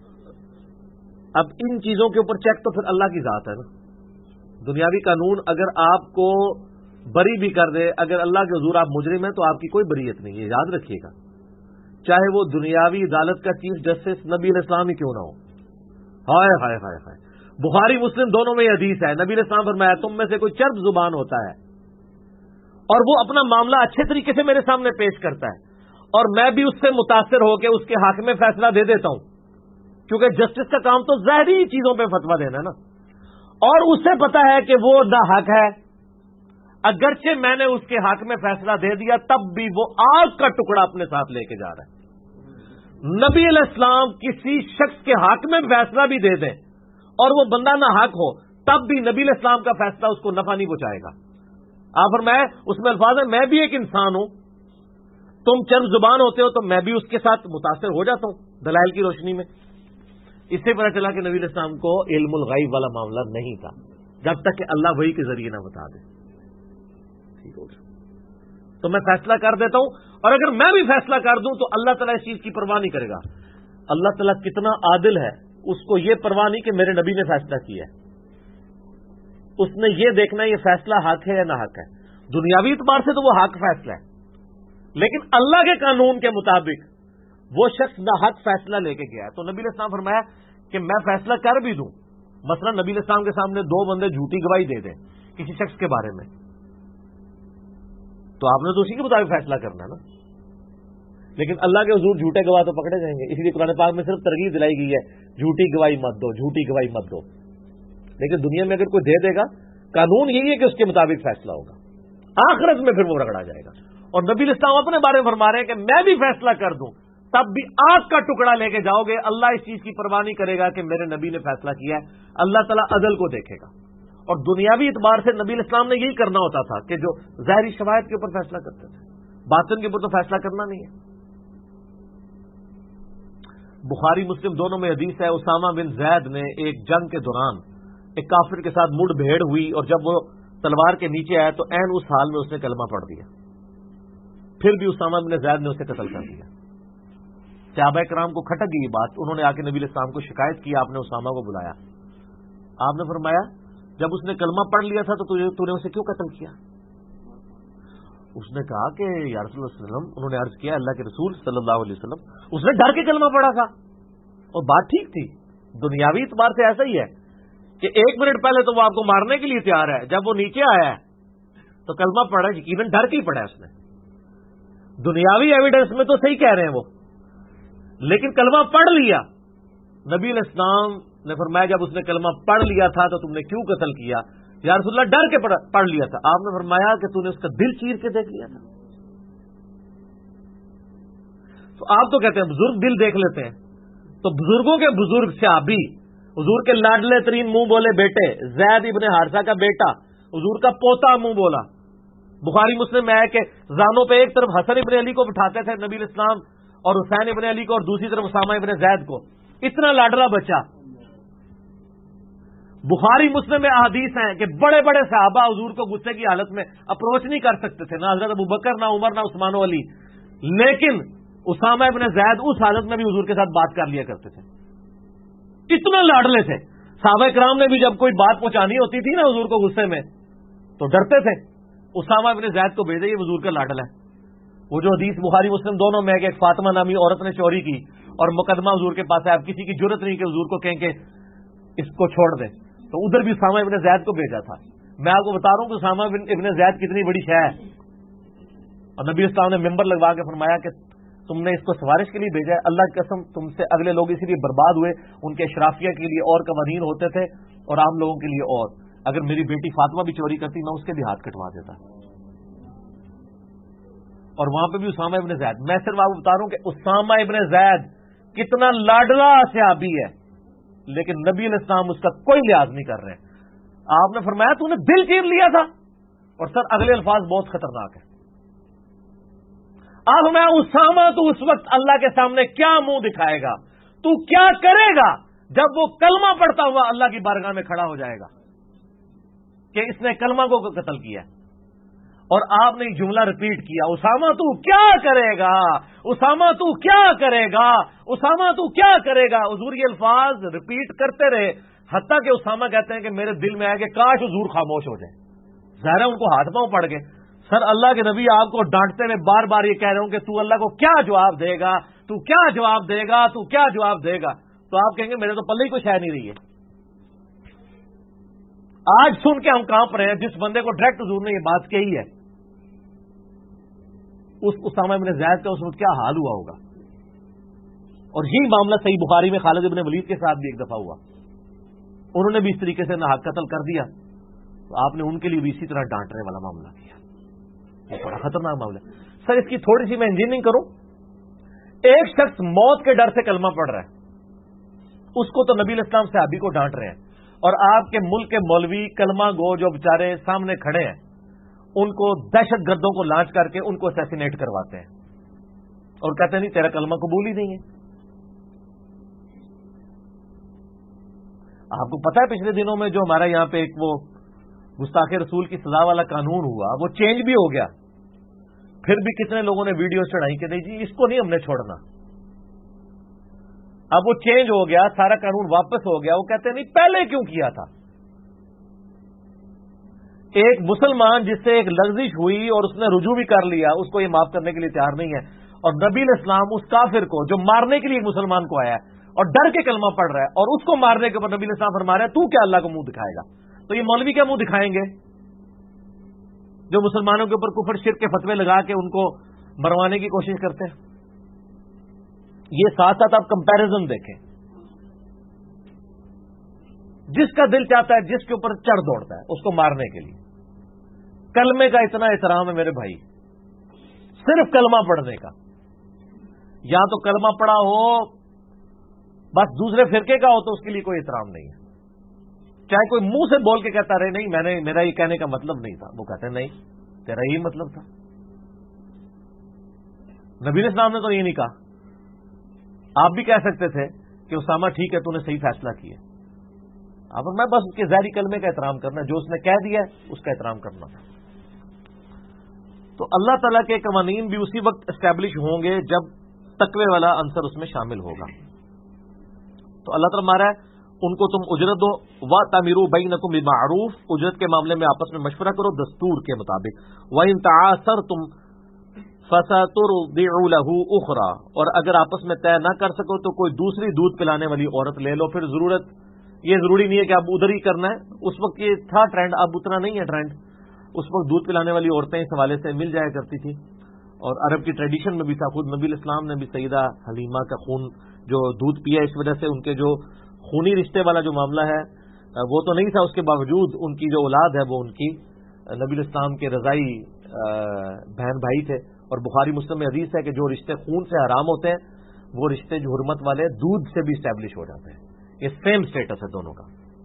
اب ان چیزوں کے اوپر چیک تو پھر اللہ کی ذات ہے نا. دنیاوی قانون اگر آپ کو بری بھی کر دے، اگر اللہ کے حضور آپ مجرم ہیں تو آپ کی کوئی بریت نہیں ہے، یاد رکھیے گا. چاہے وہ دنیاوی عدالت کا چیف جسٹس نبی علیہ السلام ہی کیوں نہ ہو. ہائے ہائے ہائے ہائے، بخاری مسلم دونوں میں یہ حدیث ہے، نبی علیہ السلام فرمایا تم میں سے کوئی چرب زبان ہوتا ہے اور وہ اپنا معاملہ اچھے طریقے سے میرے سامنے پیش کرتا ہے، اور میں بھی اس سے متاثر ہو کے اس کے حق میں فیصلہ دے دیتا ہوں، کیونکہ جسٹس کا کام تو ظاہری چیزوں پہ فتویٰ دینا ہے نا. اور اسے پتا ہے کہ وہ نہ حق ہے، اگرچہ میں نے اس کے حق میں فیصلہ دے دیا تب بھی وہ آگ کا ٹکڑا اپنے ساتھ لے کے جا رہا ہے. نبی علیہ السلام کسی شخص کے حق میں فیصلہ بھی دے دیں اور وہ بندہ نہ حق ہو، تب بھی نبی علیہ السلام کا فیصلہ اس کو نفع نہیں پہنچائے گا. آپ فرمائے اس میں الفاظ ہے میں بھی ایک انسان ہوں، تم چرب زبان ہوتے ہو تو میں بھی اس کے ساتھ متاثر ہو جاتا ہوں دلائل کی روشنی میں. اس سے پتہ چلا کہ نبی علیہ السلام کو علم الغیب والا معاملہ نہیں تھا جب تک کہ اللہ وحی کے ذریعے نہ بتا دے. ٹھیک ہو گیا، تو میں فیصلہ کر دیتا ہوں، اور اگر میں بھی فیصلہ کر دوں تو اللہ تعالیٰ اس چیز کی پرواہ نہیں کرے گا. اللہ تعالیٰ کتنا عادل ہے، اس کو یہ پرواہ نہیں کہ میرے نبی نے فیصلہ کیا ہے، اس نے یہ دیکھنا یہ فیصلہ حق ہے یا نہ حق ہے. دنیاوی اعتبار سے تو وہ حق فیصلہ ہے، لیکن اللہ کے قانون کے مطابق وہ شخص نہ حق فیصلہ لے کے گیا ہے. تو نبی علیہ السلام فرمایا کہ میں فیصلہ کر بھی دوں، مثلا نبی علیہ السلام کے سامنے دو بندے جھوٹی گواہی دے دیں کسی شخص کے بارے میں، تو آپ نے تو اسی کے مطابق فیصلہ کرنا ہے نا. لیکن اللہ کے حضور جھوٹے گواہ تو پکڑے جائیں گے. اس لیے قرآن پاک میں صرف ترغیب دلائی گئی ہے جھوٹی گواہی مت دو، جھوٹی گواہی مت دو. لیکن دنیا میں اگر کوئی دے دے گا، قانون یہی ہے کہ اس کے مطابق فیصلہ ہوگا، آخرت میں پھر وہ رگڑا جائے گا. اور نبی علیہ السلام اپنے بارے میں فرما رہے ہیں کہ میں بھی فیصلہ کر دوں تب بھی آگ کا ٹکڑا لے کے جاؤ گے. اللہ اس چیز کی پرواہ نہیں کرے گا کہ میرے نبی نے فیصلہ کیا ہے. اللہ تعالیٰ عدل کو دیکھے گا. اور دنیاوی اعتبار سے نبی علیہ السلام نے یہی کرنا ہوتا تھا کہ جو ظاہری شواہد کے اوپر فیصلہ کرتے تھے، باطن کے اوپر تو فیصلہ کرنا نہیں ہے. بخاری مسلم دونوں میں حدیث ہے، اسامہ بن زید نے ایک جنگ کے دوران ایک کافر کے ساتھ مڑ بھیڑ ہوئی، اور جب وہ تلوار کے نیچے آیا تو عین اس حال میں اس نے کلمہ پڑھ دیا. پھر بھی اسامہ بن زید نے اسے قتل کر دیا. صحابہ کرام کو کھٹک گئی یہ بات. انہوں نے آ کے نبی علیہ السلام کو شکایت کی. آپ نے اسامہ کو بلایا. آپ نے فرمایا جب اس نے کلمہ پڑھ لیا تھا تو تو نے اسے کیوں قتل کیا؟ اس نے کہا کہ یا رسول اللہ صلی اللہ علیہ وسلم، انہوں نے عرض کیا اللہ کے رسول صلی اللہ علیہ وسلم، اس نے ڈر کے کلمہ پڑھا تھا. اور بات ٹھیک تھی. دنیاوی اعتبار سے ایسا ہی ہے کہ 1 منٹ پہلے تو وہ آپ کو مارنے کے لیے تیار ہے، جب وہ نیچے آیا ہے تو کلمہ پڑھا، یقیناً ڈر کے ہی پڑھا ہے اس نے. دنیاوی ایویڈنس میں تو صحیح کہہ رہے ہیں وہ، لیکن کلمہ پڑھ لیا. نبی علیہ السلام نے فرمایا جب اس نے کلمہ پڑھ لیا تھا تو تم نے کیوں قتل کیا؟ یا رسول اللہ ڈر کے پڑھ لیا تھا. آپ نے فرمایا کہ تو نے اس کا دل چیر کے دیکھ لیا تھا. تو آپ تو کہتے ہیں بزرگ دل دیکھ لیتے ہیں، تو بزرگوں کے بزرگ صحابی، حضور کے لاڈلے ترین منہ بولے بیٹے زید ابن حارثہ کا بیٹا، حضور کا پوتا منہ بولا. بخاری مسلم میں ہے کہ زانوں پہ ایک طرف حسن ابن علی کو بٹھاتے تھے نبی علیہ السلام، اور حسین ابن علی کو، اور دوسری طرف اسامہ ابن زید کو. اتنا لاڈلا بچہ. بخاری مسلم میں احادیث ہیں کہ بڑے بڑے صحابہ حضور کو غصے کی حالت میں اپروچ نہیں کر سکتے تھے، نہ حضرت ابوبکر، نہ عمر، نہ عثمان و علی، لیکن اسامہ ابن زید اس حالت میں بھی حضور کے ساتھ بات کر لیا کرتے تھے. اتنا لاڈلے تھے. صحابہ کرام نے بھی جب کوئی بات پہنچانی ہوتی تھی نا حضور کو غصے میں تو ڈرتے تھے. اسامہ ابن زید کو بھیجے، یہ حضور کا لاڈلا ہے. وہ جو حدیث بخاری مسلم دونوں میں ہے کہ ایک فاطمہ نامی عورت نے چوری کی اور مقدمہ حضور کے پاس ہے، اب کسی کی جرت نہیں کہ حضور کو کہیں کہ اس کو چھوڑ دیں، تو ادھر بھی اسامہ ابن زید کو بھیجا تھا. میں آپ کو بتا رہا ہوں کہ اسامہ ابن زید کتنی بڑی شے ہے. اور نبی اسلام نے ممبر لگوا کے فرمایا کہ تم نے اس کو سفارش کے لیے بھیجا ہے، اللہ کی قسم تم سے اگلے لوگ اسی لیے برباد ہوئے، ان کے اشرافیہ کے لیے اور قوانین ہوتے تھے اور عام لوگوں کے لیے اور. اگر میری بیٹی فاطمہ بھی چوری کرتی میں اس کے بھی ہاتھ کٹوا دیتا. اور وہاں پہ بھی اسامہ ابن زید. میں صرف آپ کو بتا رہا ہوں کہ اسامہ ابن زید کتنا لاڈلا صحابی ہے، لیکن نبی علیہ السلام اس کا کوئی لحاظ نہیں کر رہے. آپ نے فرمایا تو نے دل چیر لیا تھا. اور سر اگلے الفاظ بہت خطرناک ہیں. آپ میں اسامہ تو اس وقت اللہ کے سامنے کیا منہ دکھائے گا، تو کیا کرے گا جب وہ کلمہ پڑھتا ہوا اللہ کی بارگاہ میں کھڑا ہو جائے گا کہ اس نے کلمہ کو قتل کیا. اور آپ نے ایک جملہ ریپیٹ کیا، اسامہ تو کیا کرے گا، اسامہ تو کیا کرے گا، اسامہ تو کیا کرے گا. حضور یہ الفاظ ریپیٹ کرتے رہے حتیٰ کہ اسامہ کہتے ہیں کہ میرے دل میں آیا کہ کاش حضور خاموش ہو جائے. ظاہر ہے ان کو ہاتھ پاؤں پڑ گئے. سر اللہ کے نبی آپ کو ڈانٹتے ہوئے بار بار یہ کہہ رہے ہوں کہ تو اللہ کو کیا جواب دے گا، تو کیا جواب دے گا، تو کیا جواب دے گا. تو آپ کہیں گے میرے تو پلے ہی کچھ ہے نہیں رہی ہے. آج سن کے ہم کہاں پر ہیں. جس بندے کو ڈائریکٹ حضور نے یہ بات کہی ہے اس اسامہ ابن زید کا اس وقت کیا حال ہوا ہوگا. اور یہی معاملہ صحیح بخاری میں خالد ابن ولید کے ساتھ بھی ایک دفعہ ہوا. انہوں نے بھی اس طریقے سے ناحق قتل کر دیا تو آپ نے ان کے لیے بھی اسی طرح ڈانٹنے والا معاملہ کیا. یہ بڑا خطرناک معاملہ ہے. سر اس کی تھوڑی سی میں انجینئرنگ کروں. ایک شخص موت کے ڈر سے کلمہ پڑھ رہا ہے، اس کو تو نبی علیہ السلام صحابی کو ڈانٹ رہے ہیں، اور آپ کے ملک کے مولوی کلمہ گو جو بےچارے سامنے کھڑے ہیں ان کو دہشت گردوں کو لانچ کر کے ان کو اسیسینیٹ کرواتے ہیں اور کہتے ہیں نہیں تیرا کلمہ قبول ہی نہیں ہے. آپ کو پتا ہے پچھلے دنوں میں جو ہمارا یہاں پہ ایک وہ گستاخ رسول کی سزا والا قانون ہوا وہ چینج بھی ہو گیا. پھر بھی کتنے لوگوں نے ویڈیو چڑھائی کہ نہیں جی اس کو نہیں ہم نے چھوڑنا. اب وہ چینج ہو گیا، سارا قانون واپس ہو گیا. وہ کہتے ہیں نہیں پہلے کیوں کیا تھا. ایک مسلمان جس سے ایک لغزش ہوئی اور اس نے رجوع بھی کر لیا اس کو یہ معاف کرنے کے لیے تیار نہیں ہے، اور نبی علیہ السلام اس کافر کو جو مارنے کے لیے مسلمان کو آیا ہے اور ڈر کے کلمہ پڑھ رہا ہے اور اس کو مارنے کے اوپر نبی علیہ السلام فرما رہے ہیں تو کیا اللہ کو منہ دکھائے گا. تو یہ مولوی کیا منہ دکھائیں گے جو مسلمانوں کے اوپر کفر شرک کے فتوے لگا کے ان کو مروانے کی کوشش کرتے ہیں. یہ ساتھ ساتھ آپ کمپیرزن دیکھیں، جس کا دل چاہتا ہے، جس کے اوپر چڑھ دوڑتا ہے اس کو مارنے کے لیے. کلمے کا اتنا احترام ہے میرے بھائی، صرف کلمہ پڑھنے کا. یا تو کلمہ پڑھا ہو بس دوسرے فرقے کا ہو تو اس کے لیے کوئی احترام نہیں ہے. چاہے کوئی منہ سے بول کے کہتا رہے نہیں میرا یہ کہنے کا مطلب نہیں تھا، وہ کہتے نہیں تیرا یہی مطلب تھا. نبی علیہ السلام نے تو یہ نہیں کہا. آپ بھی کہہ سکتے تھے کہ اسامہ ٹھیک ہے تو نے صحیح فیصلہ کیا. اب میں بس اس کے ظاہری کلمے کا احترام کرنا، جو اس نے کہہ دیا ہے اس کا احترام کرنا. تو اللہ تعالیٰ کے قوانین بھی اسی وقت اسٹیبلش ہوں گے جب تقوی والا عنصر اس میں شامل ہوگا. تو اللہ تعالیٰ مارا ہے ان کو تم اجرت دو، وَأْتَمِرُوا بَيْنَكُمْ بِالْمَعْرُوفِ، اجرت کے معاملے میں آپس میں مشورہ کرو دستور کے مطابق. وَإِن تَعَاثَرْتُمْ فَسَتُرْضِعُ لَهُ أُخْرَى، اور اگر آپس میں طے نہ کر سکو تو کوئی دوسری دودھ پلانے والی عورت لے لو. پھر یہ ضروری نہیں ہے کہ اب ادھر ہی کرنا ہے. اس وقت یہ تھا ٹرینڈ، اب اتنا نہیں ہے ٹرینڈ. اس وقت دودھ پلانے والی عورتیں اس حوالے سے مل جایا کرتی تھی، اور عرب کی ٹریڈیشن میں بھی تھا. خود نبی علیہ السلام نے بھی سیدہ حلیمہ کا خون جو دودھ پیا، اس وجہ سے ان کے جو خونی رشتے والا جو معاملہ ہے وہ تو نہیں تھا. اس کے باوجود ان کی جو اولاد ہے وہ ان کی نبی علیہ السلام کے رضائی بہن بھائی تھے. اور بخاری مسلم میں حدیث ہے کہ جو رشتے خون سے حرام ہوتے ہیں وہ رشتے جو حرمت والے دودھ سے بھی اسٹیبلش ہو جاتے ہیں. یہ سیم سٹیٹس ہے دونوں کا.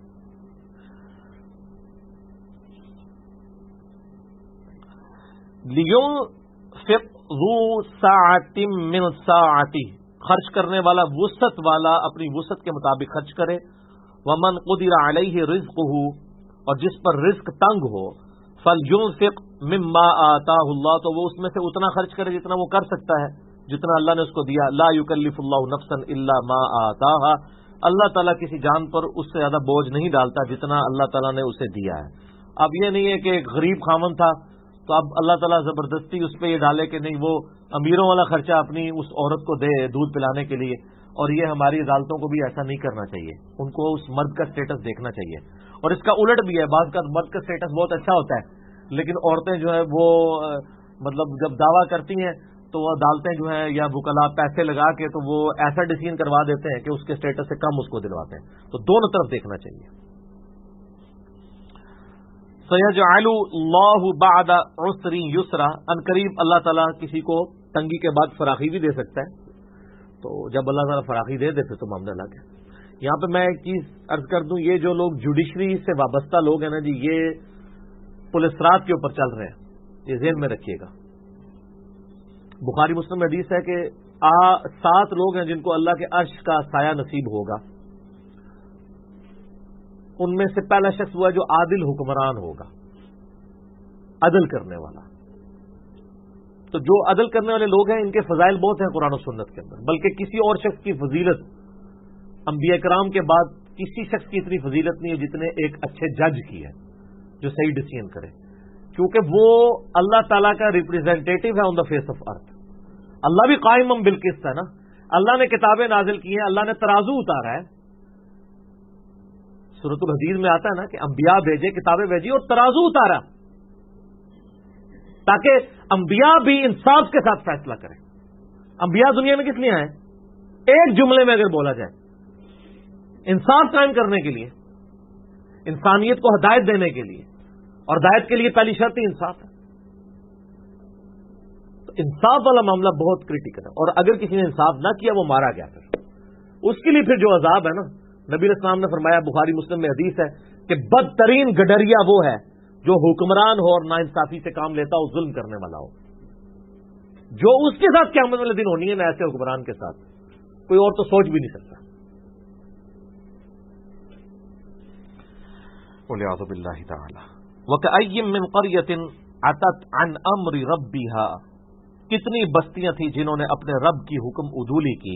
لِيُنْفِقْ ذُو سَعَةٍ مِّنْ سَعَتِهِ، خرچ کرنے والا وسعت والا اپنی وسعت کے مطابق خرچ کرے. وَمَنْ قُدِرَ عَلَيْهِ رِزْقُهُ، اور جس پر رزق تنگ ہو، فَلْيُنْفِقْ مِمَّا آتَاهُ اللَّهُ، تو وہ اس میں سے اتنا خرچ کرے جتنا وہ کر سکتا ہے، جتنا اللہ نے اس کو دیا. لَا يُكَلِّفُ اللَّهُ نَفْسًا إِلَّا مَا آتَاهَا، اللہ تعالیٰ کسی جان پر اس سے زیادہ بوجھ نہیں ڈالتا جتنا اللہ تعالیٰ نے اسے دیا ہے. اب یہ نہیں ہے کہ ایک غریب خامن تھا تو اب اللہ تعالیٰ زبردستی اس پہ یہ ڈالے کہ نہیں وہ امیروں والا خرچہ اپنی اس عورت کو دے دودھ پلانے کے لیے. اور یہ ہماری عدالتوں کو بھی ایسا نہیں کرنا چاہیے، ان کو اس مرد کا سٹیٹس دیکھنا چاہیے. اور اس کا الٹ بھی ہے، بعض کا مرد کا سٹیٹس بہت اچھا ہوتا ہے لیکن عورتیں جو ہے وہ مطلب جب دعویٰ کرتی ہیں تو وہ عدالتیں جو ہیں یا وکلاء پیسے لگا کے تو وہ ایسا ڈیسیژن کروا دیتے ہیں کہ اس کے سٹیٹس سے کم اس کو دلواتے ہیں. تو دونوں طرف دیکھنا چاہیے. سَيَجْعَلُ اللَّهُ بَعْدَ عُسْرٍ يُسْرًا، ان قریب اللہ تعالیٰ کسی کو تنگی کے بعد فراخی بھی دے سکتا ہے. تو جب اللہ تعالیٰ فراخی دے دیتے تو معاملہ الگ ہے. یہاں پہ میں ایک چیز عرض کر دوں، یہ جو لوگ جوڈیشری سے وابستہ لوگ ہیں نا جی، یہ پولیسرات کے اوپر چل رہے ہیں، یہ ذہن میں رکھیے گا. بخاری مسلم میں حدیث ہے کہ 7 لوگ ہیں جن کو اللہ کے عرش کا سایہ نصیب ہوگا. ان میں سے پہلا شخص ہوا جو عادل حکمران ہوگا، عدل کرنے والا. تو جو عدل کرنے والے لوگ ہیں ان کے فضائل بہت ہیں قرآن و سنت کے اندر، بلکہ کسی اور شخص کی فضیلت انبیاء کرام کے بعد کسی شخص کی اتنی فضیلت نہیں ہے جتنے ایک اچھے جج کی ہے جو صحیح ڈیسیژن کرے، کیونکہ وہ اللہ تعالیٰ کا ریپرزینٹیٹو ہے آن دا فیس آف ارتھ. اللہ بھی قائم بالقسط ہے نا، اللہ نے کتابیں نازل کی ہیں، اللہ نے ترازو اتارا ہے. سورۃ الحدید میں آتا ہے نا کہ انبیاء بھیجے، کتابیں بھیجی اور ترازو اتارا تاکہ انبیاء بھی انصاف کے ساتھ فیصلہ کریں. انبیاء دنیا میں کس لیے آئے؟ ایک جملے میں اگر بولا جائے انصاف قائم کرنے کے لیے، انسانیت کو ہدایت دینے کے لیے، اور ہدایت کے لیے پہلی شرط ہی انصاف ہے. تو انصاف والا معاملہ بہت کریٹیکل ہے، اور اگر کسی نے انصاف نہ کیا وہ مارا گیا، پھر اس کے لیے پھر جو عذاب ہے نا، نبی علیہ السلام نے فرمایا، بخاری مسلم میں حدیث ہے کہ بدترین گڈریا وہ ہے جو حکمران ہو اور ناانصافی سے کام لیتا ہو، ظلم کرنے والا ہو. جو اس کے ساتھ قیامت والے دن ہونی ہے نا ایسے حکمران کے ساتھ، کوئی اور تو سوچ بھی نہیں سکتا. والعیاذ باللہ تعالی. وَكَأَيٍّ مِّن قَرْيَةٍ عَتَتْ عَنْ أَمْرِ رَبِّهَا، کتنی بستیاں تھیں جنہوں نے اپنے رب کی حکم عدولی کی،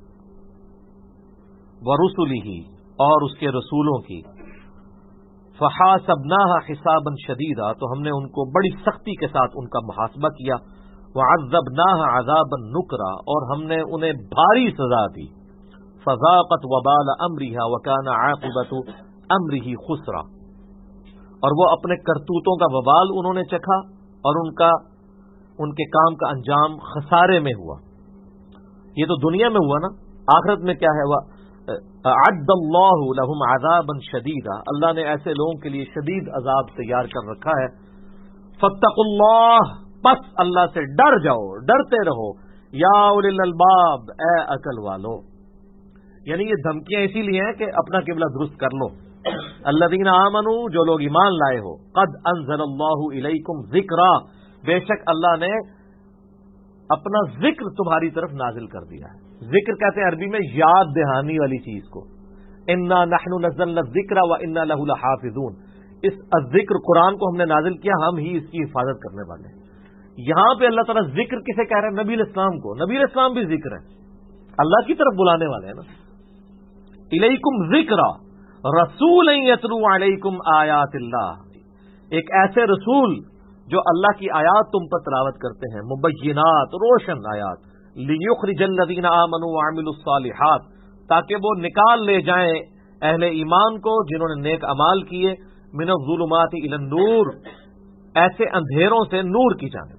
وَرُسُلِهِ، اور اس کے رسولوں کی. فَحَاسَبْنَاهَا حِسَابًا شَدِيدًا، تو ہم نے ان کو بڑی سختی کے ساتھ ان کا محاسبہ کیا. وَعَذَّبْنَاهَا عَذَابًا نُكْرًا، اور ہم نے انہیں بھاری سزا دی. فَذَاقَتْ وَبَالَ أَمْرِهَا وَكَانَ عَاقِبَةُ أَمْرِهِ خُسْرًا، اور وہ اپنے کرتوتوں کا وبال انہوں نے چکھا اور ان کے کام کا انجام خسارے میں ہوا. یہ تو دنیا میں ہوا نا. آخرت میں کیا ہے؟ اعد اللہ لہم عذابا شدیدا، اللہ نے ایسے لوگوں کے لیے شدید عذاب تیار کر رکھا ہے. فاتقوا اللہ، پس اللہ سے ڈر جاؤ، ڈرتے رہو. یا اولی الالباب، اے عقل والو. یعنی یہ دھمکیاں اسی لیے ہیں کہ اپنا قبلہ درست کر لو. الذین آمنوا، جو لوگ ایمان لائے ہو. قد انزل اللہ الیکم ذکرا، بے شک اللہ نے اپنا ذکر تمہاری طرف نازل کر دیا ہے. ذکر کہتے ہیں عربی میں یاد دہانی والی چیز کو. انا نحن نزلنا الذکر وانا له لحافظون، اس ذکر قرآن کو ہم نے نازل کیا، ہم ہی اس کی حفاظت کرنے والے ہیں. یہاں پہ اللہ تعالیٰ ذکر کسے کہہ رہے ہیں؟ نبی الاسلام کو. نبی الاسلام بھی ذکر ہے، اللہ کی طرف بلانے والے ہیں نا. الیکم ذکرا رسول یتلو علیکم آیات اللہ، ایک ایسے رسول جو اللہ کی آیات تم پر تلاوت کرتے ہیں، مبینات، روشن آیات. لیخرج الذین آمنوا وعملوا الصالحات، تاکہ وہ نکال لے جائیں اہل ایمان کو جنہوں نے نیک اعمال کیے، من الظلمات الی النور، ایسے اندھیروں سے نور کی جانب.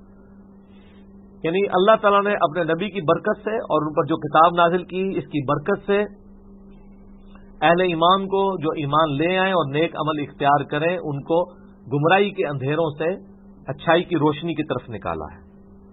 یعنی اللہ تعالیٰ نے اپنے نبی کی برکت سے اور ان پر جو کتاب نازل کی اس کی برکت سے اہل ایمان کو جو ایمان لے آئیں اور نیک عمل اختیار کریں، ان کو گمراہی کے اندھیروں سے اچھائی کی روشنی کی طرف نکالا ہے.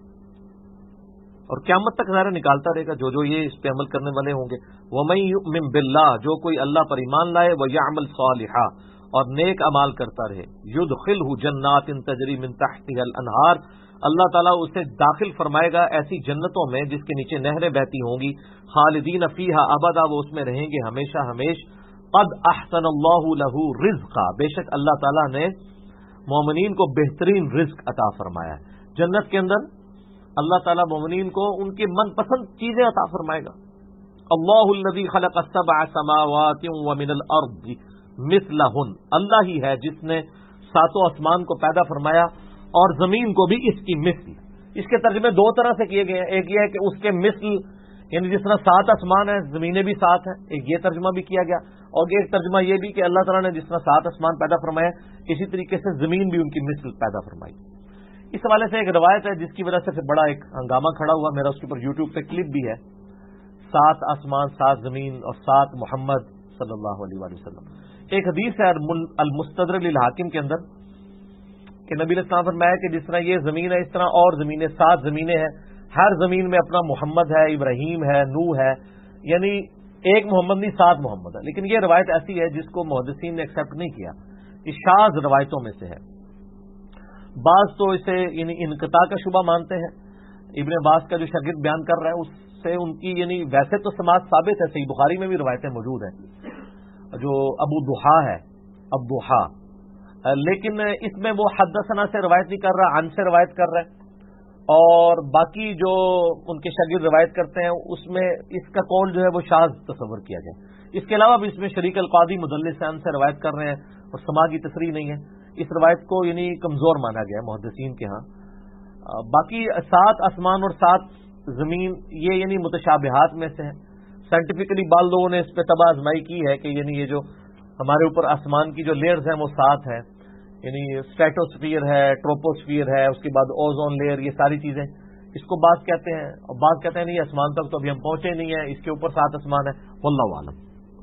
اور قیامت تک ظاہر نکالتا رہے گا جو یہ اس پہ عمل کرنے والے ہوں گے. وَمَن يُؤْمِن بِاللَّهِ، جو کوئی اللہ پر ایمان لائے، وَيَعْمَلْ صَالِحًا، اور نیک اعمال کرتا رہے، يُدْخِلْهُ جَنَّاتٍ تَجْرِي مِن تَحْتِهَا الْأَنْهَارُ، اللہ تعالیٰ اسے داخل فرمائے گا ایسی جنتوں میں جس کے نیچے نہریں بہتی ہوں گی. خالدین فیہا ابدا، وہ اس میں رہیں گے ہمیشہ ہمیش. قد احسن اللہ لہ رزقا، بے شک اللہ تعالیٰ نے مومنین کو بہترین رزق عطا فرمایا ہے. جنت کے اندر اللہ تعالیٰ مومنین کو ان کی من پسند چیزیں عطا فرمائے گا. اللہ الذی خلق السبع سماوات ومن الارض مثلہن، اللہ ہی ہے جس نے ساتوں آسمان کو پیدا فرمایا اور زمین کو بھی اس کی مثل. اس کے ترجمے دو طرح سے کیے گئے ہیں. ایک یہ ہے کہ اس کے مثل، یعنی جس طرح 7 آسمان ہیں زمینیں بھی 7 ہیں، ایک یہ ترجمہ بھی کیا گیا. اور ایک ترجمہ یہ بھی کہ اللہ تعالیٰ نے جس طرح 7 آسمان پیدا فرمایا اسی طریقے سے زمین بھی ان کی مثل پیدا فرمائی. اس حوالے سے ایک روایت ہے جس کی وجہ سے پھر بڑا ایک ہنگامہ کھڑا ہوا. میرا اس کے اوپر یوٹیوب پہ کلپ بھی ہے. 7 آسمان، 7 زمین اور 7 محمد صلی اللہ علیہ وآلہ وسلم. ایک حدیث ہے المستدرک للحاکم کے اندر کہ نبی علیہ السلام فرمایا کہ جس طرح یہ زمین ہے اس طرح اور زمینیں 7 زمینیں ہیں، ہر زمین میں اپنا محمد ہے، ابراہیم ہے، نوح ہے. یعنی ایک محمد نہیں 7 محمد ہے. لیکن یہ روایت ایسی ہے جس کو محدثین نے ایکسیپٹ نہیں کیا. یہ شاذ روایتوں میں سے ہے. بعض تو اسے یعنی انقطاع کا شبہ مانتے ہیں. ابن عباس کا جو شاگرد بیان کر رہا ہے اس سے ان کی یعنی ویسے تو سماعت ثابت ہے، صحیح بخاری میں بھی روایتیں موجود ہیں جو ابو ضحیٰ ہے، ابو ضحیٰ، لیکن اس میں وہ حدثنا سے روایت نہیں کر رہا، عن سے روایت کر رہا ہے. اور باقی جو ان کے شاگرد روایت کرتے ہیں اس میں اس کا قول جو ہے وہ شاذ تصور کیا گیا. اس کے علاوہ بھی اس میں شریک القاضی مدلس عن سے روایت کر رہے ہیں اور سما کی تصریح نہیں ہے. اس روایت کو یعنی کمزور مانا گیا محدثین کے ہاں. باقی 7 آسمان اور 7 زمین یہ یعنی متشابہات میں سے ہیں. سائنٹیفکلی بعض لوگوں نے اس پہ تباہ آزمائی کی ہے کہ یعنی یہ جو ہمارے اوپر آسمان کی جو لیئرز ہیں وہ 7 ہیں، یعنی اسٹریٹوسفیئر ہے، ٹروپوسفیئر ہے، اس کے بعد اوزون لیئر، یہ ساری چیزیں اس کو بعض کہتے ہیں اور بعض کہتے ہیں نہیں آسمان تک تو ابھی ہم پہنچے نہیں ہیں، اس کے اوپر 7 آسمان ہے. واللہ اعلم.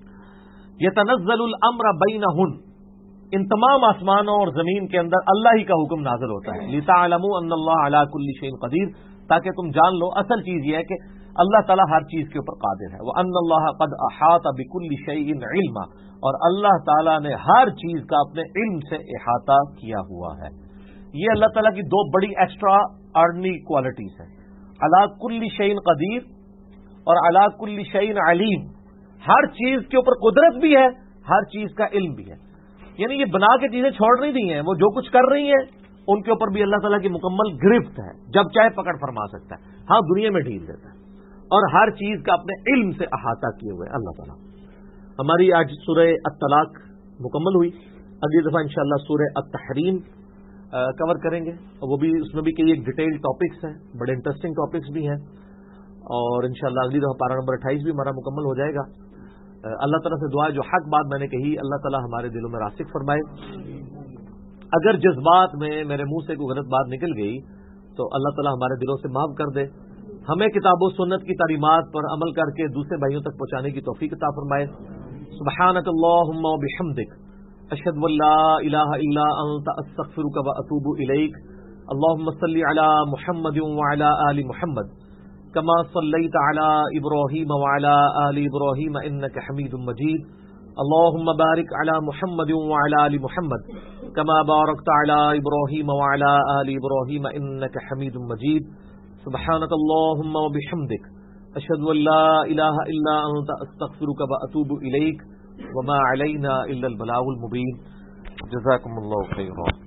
یتنزل الامر بینہن، ان تمام آسمانوں اور زمین کے اندر اللہ ہی کا حکم نازل ہوتا ہے. لتعلموا ان اللہ علی کل شیء قدیر، تاکہ تم جان لو اصل چیز یہ ہے کہ اللہ تعالیٰ ہر چیز کے اوپر قادر ہے. وان اللہ قد احاط بكل شیء علما، اور اللہ تعالیٰ نے ہر چیز کا اپنے علم سے احاطہ کیا ہوا ہے. یہ اللہ تعالیٰ کی 2 بڑی ایکسٹرا آرڈنری کوالٹیز ہیں، علی کل شیء قدیر اور علی کل شیء علیم. ہر چیز کے اوپر قدرت بھی ہے، ہر چیز کا علم بھی ہے. یعنی یہ بنا کے چیزیں چھوڑ نہیں دی ہیں، وہ جو کچھ کر رہی ہیں ان کے اوپر بھی اللہ تعالیٰ کی مکمل گرفت ہے، جب چاہے پکڑ فرما سکتا ہے. ہاں دنیا میں ڈھیل دیتا ہے اور ہر چیز کا اپنے علم سے احاطہ کیے ہوئے اللہ تعالیٰ. ہماری آج سورہ الطلاق مکمل ہوئی. اگلی دفعہ انشاءاللہ سورہ التحریم کور کریں گے، وہ بھی اس میں بھی کئی ایک ڈیٹیل ٹاپکس ہیں، بڑے انٹرسٹنگ ٹاپکس بھی ہیں. اور انشاءاللہ اگلی دفعہ پارہ نمبر 28 بھی ہمارا مکمل ہو جائے گا. اللہ تعالیٰ سے دعا ہے جو حق بات میں نے کہی اللہ تعالیٰ ہمارے دلوں میں راسخ فرمائے. اگر جذبات میں میرے منہ سے کوئی غلط بات نکل گئی تو اللہ تعالیٰ ہمارے دلوں سے معاف کر دے. ہمیں کتاب و سنت کی تعلیمات پر عمل کر کے دوسرے بھائیوں تک پہنچانے کی توفیق عطا فرمائے. سبحانک اللہم و بحمدک اشہد ان لا الہ الا انت استغفرک و اتوب الیک. اللہم صلی علی محمد وعلی آل محمد کما صلیت علی ابراہیم وعلی آل ابراہیم انک حمید مجید. اللہم بارک علی محمد وعلی آل محمد کما بارکت علی ابراہیم وعلی آل ابراہیم انک حمید مجید. سبحانک اللہم و بحمدک اشہد ان لا الہ الا انت استغفرک و اتوب الیک وما علینا الا البلاغ المبین. جزاکم اللہ خیرا.